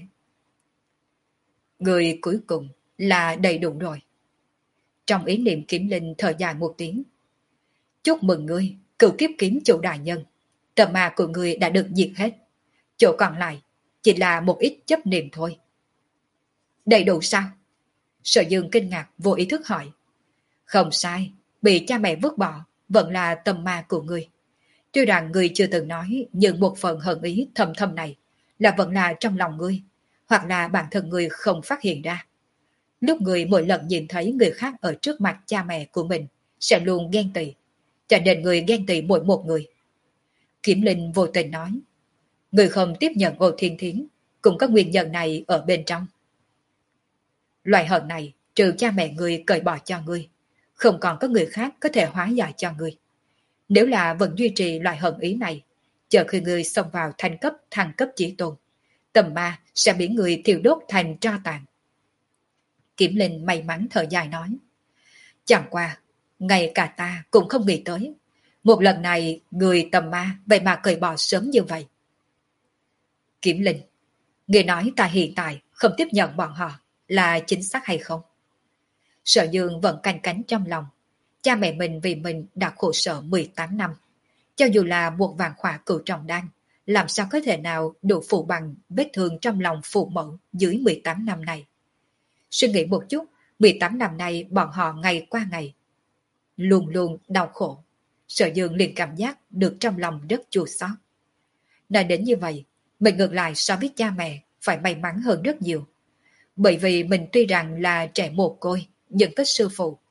Người cuối cùng là đầy đủ rồi. Trong ý niệm Kiếm Linh thở dài một tiếng. Chúc mừng ngươi, cửu kiếp kiếm chủ đại nhân. Tầm ma của ngươi đã được diệt hết. Chỗ còn lại chỉ là một ít chấp niệm thôi. Đầy đủ sao? Sở Dương kinh ngạc vô ý thức hỏi. Không sai, bị cha mẹ vứt bỏ vẫn là tầm ma của ngươi. Tuy rằng ngươi chưa từng nói, nhưng một phần hận ý thầm thầm này là vẫn là trong lòng ngươi, hoặc là bản thân ngươi không phát hiện ra. Lúc ngươi mỗi lần nhìn thấy người khác ở trước mặt cha mẹ của mình sẽ luôn ghen tị, cho nên ngươi ghen tị mỗi một người. Kiếm Linh vô tình nói, ngươi không tiếp nhận Ô Thiên Thiến cũng có nguyên nhân này ở bên trong. Loại hận này trừ cha mẹ ngươi cởi bỏ cho ngươi, không còn có người khác có thể hóa giải cho ngươi. Nếu là vẫn duy trì loại hận ý này, chờ khi ngươi xông vào thành cấp thăng cấp chí tôn, tầm ma sẽ biến người thiêu đốt thành tro tàn. Kiếm Linh may mắn thở dài nói, chẳng qua, ngay cả ta cũng không nghĩ tới, một lần này người tầm ma vậy mà cởi bỏ sớm như vậy. Kiếm Linh, người nói ta hiện tại không tiếp nhận bọn họ là chính xác hay không? Sở Dương vẫn canh cánh trong lòng, cha mẹ mình vì mình đã khổ sở mười tám năm, cho dù là một vạn khỏa cửu trọng đan, làm sao có thể nào đủ phụ bằng vết thương trong lòng phụ mẫu dưới mười tám năm này. Suy nghĩ một chút, mười tám năm nay bọn họ ngày qua ngày luôn luôn đau khổ. Sở Dương liền cảm giác được trong lòng rất chua xót. Nói đến như vậy, mình ngược lại so với cha mẹ phải may mắn hơn rất nhiều. Bởi vì mình tuy rằng là trẻ mồ côi, nhưng có sư phụ.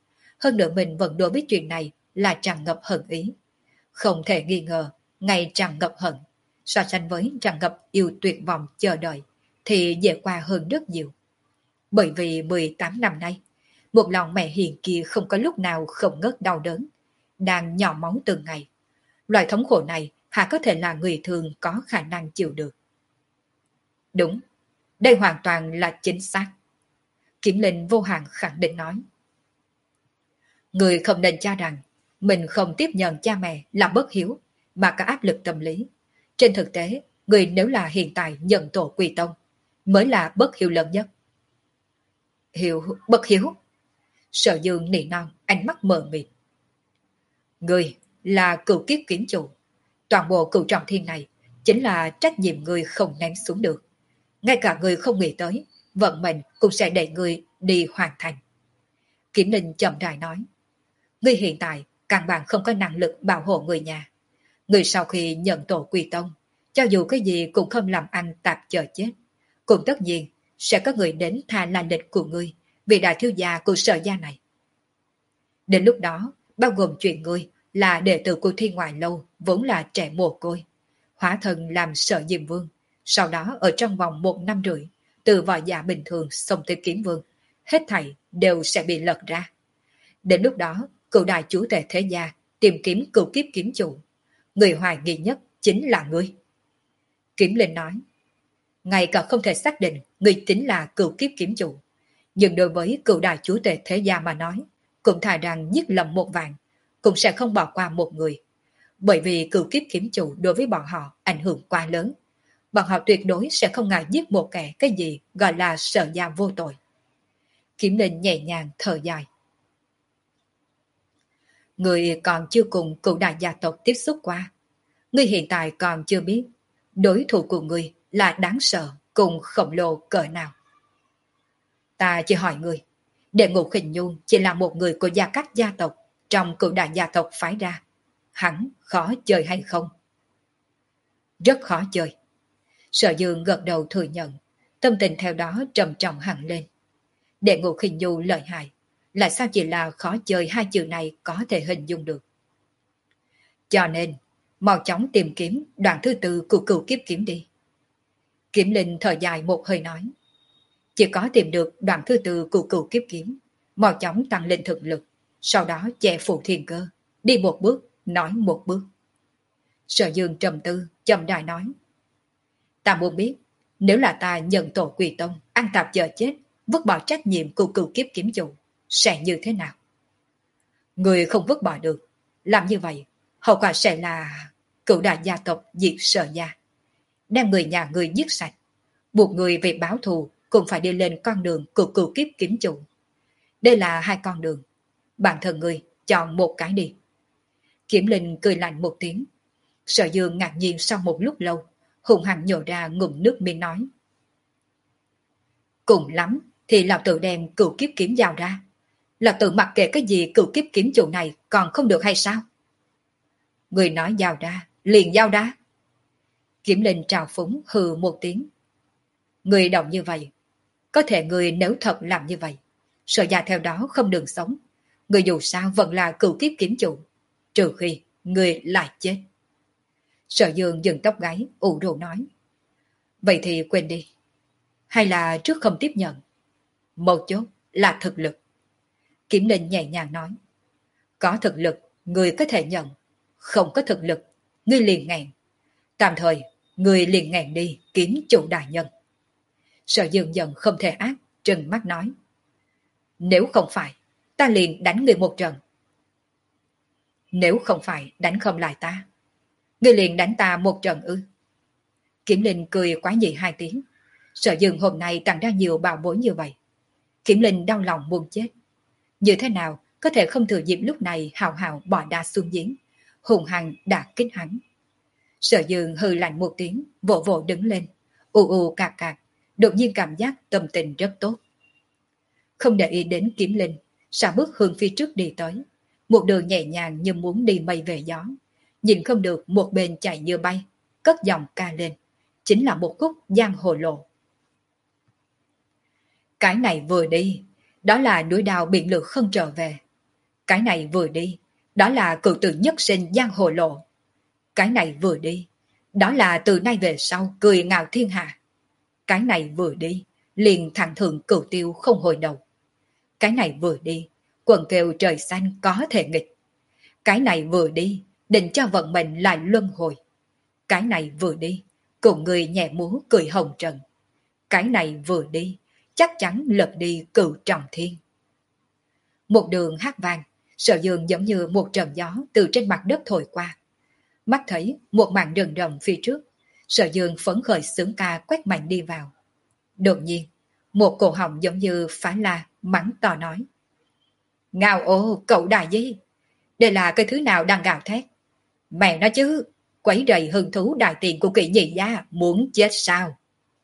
Hơn nữa mình vẫn đối với chuyện này là tràn ngập hận ý. Không thể nghi ngờ, ngày tràn ngập hận, so sánh với tràn ngập yêu tuyệt vọng chờ đợi, thì dễ qua hơn rất nhiều. Bởi vì mười tám năm nay, một lòng mẹ hiền kia không có lúc nào không ngớt đau đớn, đang nhỏ máu từng ngày. Loại thống khổ này hả có thể là người thường có khả năng chịu được. Đúng, đây hoàn toàn là chính xác. Kiểm Linh vô hạn khẳng định nói. Người không nên cho rằng mình không tiếp nhận cha mẹ là bất hiếu mà có áp lực tâm lý. Trên thực tế, người nếu là hiện tại nhận tổ quy tông mới là bất hiếu lớn nhất. Hiếu, bất hiếu. Sở Dương nỉ non, ánh mắt mờ mịt. Người là cựu kiếp kiếm chủ. Toàn bộ cựu trọng thiên này chính là trách nhiệm người không ném xuống được. Ngay cả người không nghĩ tới, vận mệnh cũng sẽ đẩy người đi hoàn thành. Kiểm Linh chậm rãi nói. Người hiện tại căn bản không có năng lực bảo hộ người nhà. Người sau khi nhận tổ quy tông, cho dù cái gì cũng không làm anh tạp chờ chết. Cũng tất nhiên sẽ có người đến tha là lịch của ngươi vì đại thiếu gia của sở gia này. Đến lúc đó, bao gồm chuyện ngươi là đệ tử của Thiên Ngoại Lâu vốn là trẻ mồ côi, hóa thân làm sở diêm vương, sau đó ở trong vòng một năm rưỡi, từ võ giả bình thường xông tới kiếm vương, hết thảy đều sẽ bị lật ra. Đến lúc đó, cựu đại chủ tể thế gia tìm kiếm cựu kiếp kiếm chủ, người hoài nghi nhất chính là ngươi. Kiếm Linh nói, ngay cả không thể xác định ngươi chính là cựu kiếp kiếm chủ, nhưng đối với cựu đại chủ tể thế gia mà nói, cũng thà rằng giết lầm một vạn, cũng sẽ không bỏ qua một người. Bởi vì cựu kiếp kiếm chủ đối với bọn họ ảnh hưởng quá lớn. Bọn họ tuyệt đối sẽ không ngại giết một kẻ cái gì gọi là sở gia vô tội. Kiếm Linh nhẹ nhàng thở dài. Người còn chưa cùng cựu đại gia tộc tiếp xúc qua. Người hiện tại còn chưa biết đối thủ của người là đáng sợ cùng khổng lồ cỡ nào. Ta chỉ hỏi người, Đệ Ngũ Khinh Nhung chỉ là một người của gia các gia tộc trong cựu đại gia tộc phái ra. Hắn khó chơi hay không? Rất khó chơi. Sở Dương gật đầu thừa nhận, tâm tình theo đó trầm trọng hẳn lên. Đệ Ngũ Khinh Nhung lợi hại, lại sao chỉ là khó chơi hai chữ này có thể hình dung được. Cho nên, mau chóng tìm kiếm đoạn thứ tư của cựu kiếp kiếm đi. Kiếm Linh thở dài một hơi nói. Chỉ có tìm được đoạn thứ tư của cựu kiếp kiếm, mau chóng tăng lên thực lực, sau đó che phủ thiên cơ, đi một bước, nói một bước. Sở Dương trầm tư, chậm rãi nói. Ta muốn biết, nếu là ta nhận tổ quỳ tông, ăn tạp chờ chết, vứt bỏ trách nhiệm của cựu kiếp kiếm chủ, sẽ như thế nào? Người không vứt bỏ được, làm như vậy, hậu quả sẽ là cựu đại gia tộc diệt Sở gia, đem người nhà người giết sạch, buộc người về báo thù cũng phải đi lên con đường của cựu kiếp kiếm chủ. Đây là hai con đường, bản thân người chọn một cái đi. Kiếm Linh cười lạnh một tiếng. Sở Dương ngạc nhiên sau một lúc lâu, hùng hăng nhổ ra ngụm nước miếng nói. Cùng lắm thì lão tự đem cựu kiếp kiếm giao ra. Lão tự mặc kệ cái gì cựu kiếp kiếm chủ này còn không được hay sao? Người nói giao ra, liền giao ra. Kiếm Linh trào phúng hừ một tiếng. Người động như vậy, có thể người nếu thật làm như vậy, Sở gia theo đó không đường sống. Người dù sao vẫn là cựu kiếp kiếm chủ, trừ khi người lại chết. Sở Dương dừng tóc gáy, ủ rũ nói. Vậy thì quên đi. Hay là trước không tiếp nhận? Một chốt là thực lực. Kiếm Linh nhẹ nhàng nói. Có thực lực, người có thể nhận. Không có thực lực, người liền ngẹn. Tạm thời, người liền ngẹn đi kiếm chủ đại nhân. Sở Dương giận không thể ác, trừng mắt nói. Nếu không phải, ta liền đánh người một trận. Nếu không phải đánh không lại ta, người liền đánh ta một trận ư? Kiếm Linh cười quá dị hai tiếng. Sở Dương hôm nay tặng ra nhiều bảo bối như vậy. Kiếm Linh đau lòng muốn chết. Như thế nào có thể không thừa dịp lúc này hào hào bỏ đa xuống giếng, hùng hăng đã kích hắn. Sở Dương hừ lạnh một tiếng, vỗ vỗ đứng lên, ù ù cạc cạc, đột nhiên cảm giác tâm tình rất tốt. Không để ý đến Kiếm Linh, xả bước hướng phía trước đi tới, một đường nhẹ nhàng như muốn đi mây về gió, nhìn không được một bên chạy như bay, cất giọng ca lên, chính là một khúc giang hồ lộ. Cái này vừa đi, đó là núi đào biển lửa không trở về. Cái này vừa đi, đó là cựu tử nhất sinh giang hồ lộ. Cái này vừa đi, đó là từ nay về sau cười ngạo thiên hạ. Cái này vừa đi, liền thẳng thượng cửu tiêu không hồi đầu. Cái này vừa đi, quần kêu trời xanh có thể nghịch. Cái này vừa đi, định cho vận mệnh lại luân hồi. Cái này vừa đi, cùng người nhẹ múa cười hồng trần. Cái này vừa đi, chắc chắn lật đi cửu trọng thiên. Một đường hát vang, Sở Dương giống như một trận gió từ trên mặt đất thổi qua. Mắt thấy một màn rừng rậm phía trước, Sở Dương phấn khởi sướng ca quét mạnh đi vào. Đột nhiên, một cổ họng giống như phá la mắng to nói: Ngao ô, cậu đại gì? Đây là cái thứ nào đang gào thét? Mẹ nói chứ, quấy rầy hứng thú đại tiền của Kỵ nhị gia, muốn chết sao?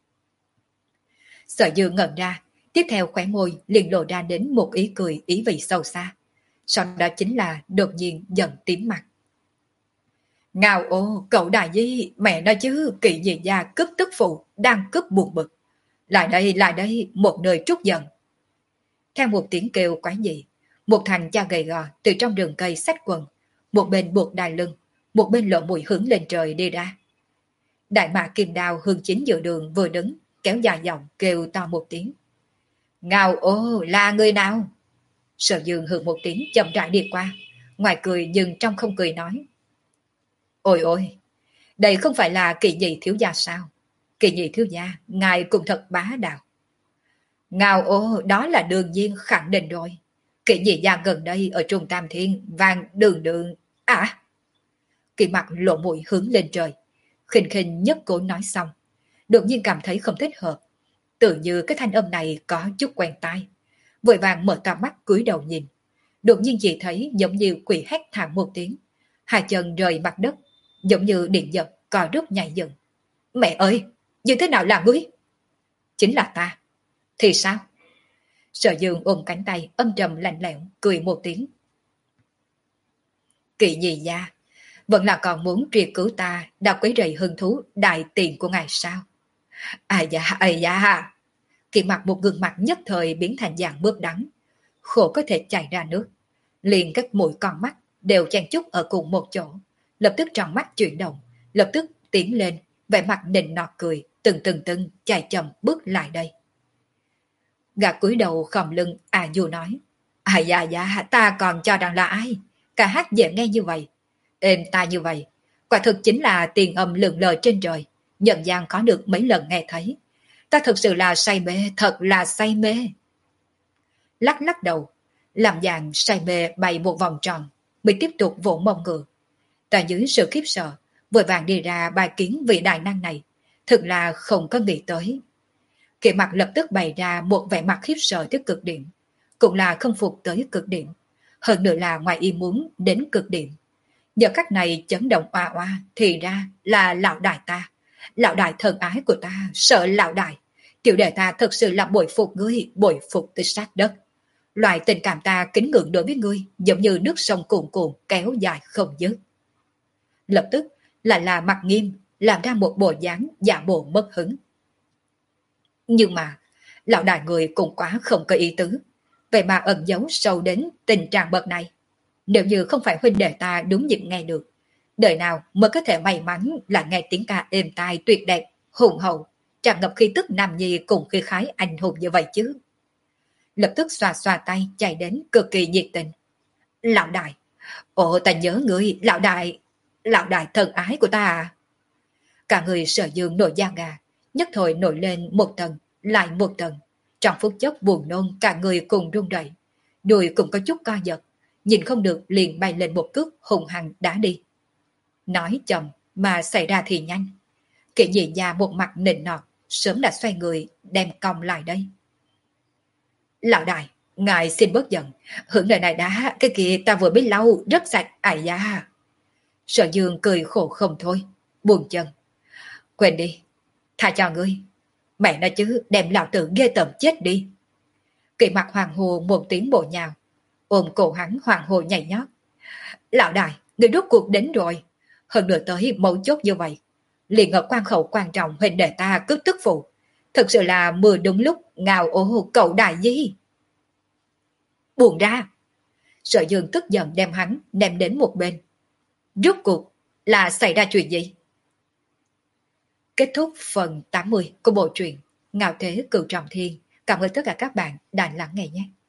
Sở Dương ngẩn ra, tiếp theo khóe môi liền lộ ra đến một ý cười ý vị sâu xa. Sau đó chính là đột nhiên giận tím mặt. Ngao ô, cậu đại di, mẹ nói chứ, Kỵ nhị gia cướp tức phụ, đang cướp buồn bực. Lại đây, lại đây, một nơi trút giận. Theo một tiếng kêu quái dị, một thành cha gầy gò từ trong rừng cây xách quần, một bên buộc đai lưng, một bên lộ mũi hướng lên trời đi ra. Đại mã kim đao hương chính giữa đường vừa đứng, kéo dài giọng kêu to một tiếng. Ngao ô, là người nào? Sở Dương hừ một tiếng chậm rãi đi qua, ngoài cười nhưng trong không cười nói. Ôi ôi, đây không phải là Kỵ nhị thiếu gia sao? Kỵ nhị thiếu gia, ngài cũng thật bá đạo. Ngao ô, đó là đương nhiên khẳng định rồi. Kỵ nhị gia gần đây ở Trung Tam Thiên, vàng đường đường, à. Kỳ mặt lộ mũi hướng lên trời, khinh khinh nhất cố nói xong, đột nhiên cảm thấy không thích hợp. Tự như cái thanh âm này có chút quen tai. Vội vàng mở to mắt cúi đầu nhìn. Đột nhiên chỉ thấy giống như quỷ hét thảm một tiếng. Hai chân rời mặt đất, giống như điện giật, cò rút nhảy dựng. Mẹ ơi, như thế nào là ngươi? Chính là ta. Thì sao? Sở Dương ôm cánh tay âm trầm lạnh lẽo, cười một tiếng. Kỵ nhị gia, vẫn là còn muốn truy cứu ta đã quấy rầy hứng thú đại tiền của ngài sao? Ai da, ai da. Kỳ mặt một gương mặt nhất thời biến thành dạng bước đắng, khổ có thể chảy ra nước. Liền các mũi con mắt đều chen chúc ở cùng một chỗ, lập tức tròn mắt chuyển động, lập tức tiến lên, vẻ mặt nịnh nọt cười, từng từng từng chạy chậm bước lại đây. Gã cúi đầu khom lưng à dù nói. À dạ dạ, ta còn cho rằng là ai? Cả hát dễ nghe như vậy, êm tai như vậy, quả thực chính là tiền âm lượn lờ trên trời, nhận gian có được mấy lần nghe thấy. Ta thực sự là say mê, thật là say mê. Lắc lắc đầu, làm dạng say mê bay một vòng tròn, mới tiếp tục vỗ mông ngựa. Tại dưới sự khiếp sợ, vội vàng đi ra bài kiến vị đại năng này, thực là không có nghĩ tới. Kỳ mặt lập tức bày ra một vẻ mặt khiếp sợ tới cực điểm, cũng là không phục tới cực điểm, hơn nữa là ngoài ý muốn đến cực điểm. Giờ khắc này chấn động oa oa thì ra là lão đại ta, lão đại thần ái của ta, sợ lão đại. Tiểu đệ ta thật sự là bội phục ngươi, bội phục tới sát đất. Loại tình cảm ta kính ngưỡng đối với ngươi giống như nước sông cuồn cuộn kéo dài không dứt. Lập tức lại là mặt nghiêm, làm ra một bộ dáng giả bộ mất hứng. Nhưng mà lão đại người cũng quá không có ý tứ, vậy mà ẩn giấu sâu đến tình trạng bậc này. Nếu như không phải huynh đệ ta đúng dịp nghe được, đời nào mới có thể may mắn là nghe tiếng ca êm tai tuyệt đẹp, hùng hậu, tràn ngập khí tức nam nhi cùng khí khái anh hùng như vậy chứ. Lập tức xoa xoa tay chạy đến cực kỳ nhiệt tình. Lão đại, ồ ta nhớ người, lão đại, lão đại thần ái của ta à. Cả người Sở Dương nổi da gà, nhất thời nổi lên một tầng, lại một tầng. Trong phút chốc buồn nôn cả người cùng run rẩy, đùi cũng có chút co giật, nhìn không được liền bay lên một cước hùng hăng đá đi. Nói chậm mà xảy ra thì nhanh. Kỵ nhị gia một mặt nịnh nọt, sớm đã xoay người đem cong lại đây. Lão đại, ngài xin bớt giận, hưởng lời này đã, cái kia ta vừa biết lâu, rất sạch, ai da. Sở Dương cười khổ không thôi, buồn chân. Quên đi, tha cho ngươi. Mẹ nói chứ, đem lão tử ghê tởm chết đi. Kỵ mặt hoàng hồ một tiếng bộ nhào, ôm cổ hắn hoàng hồ nhảy nhót. Lão đại, người rốt cuộc đến rồi. Hơn nữa tới mấu chốt như vậy, liền ở quan khẩu quan trọng huynh đệ ta cướp tức phụ. Thực sự là mưa đúng lúc, ngào ố cậu đại gì. Buồn ra. Sở Dương tức giận đem hắn ném đến một bên. Rốt cuộc là xảy ra chuyện gì? Kết thúc phần tám mươi của bộ truyện Ngạo Thế Cửu Trọng Thiên. Cảm ơn tất cả các bạn đã lắng nghe nhé.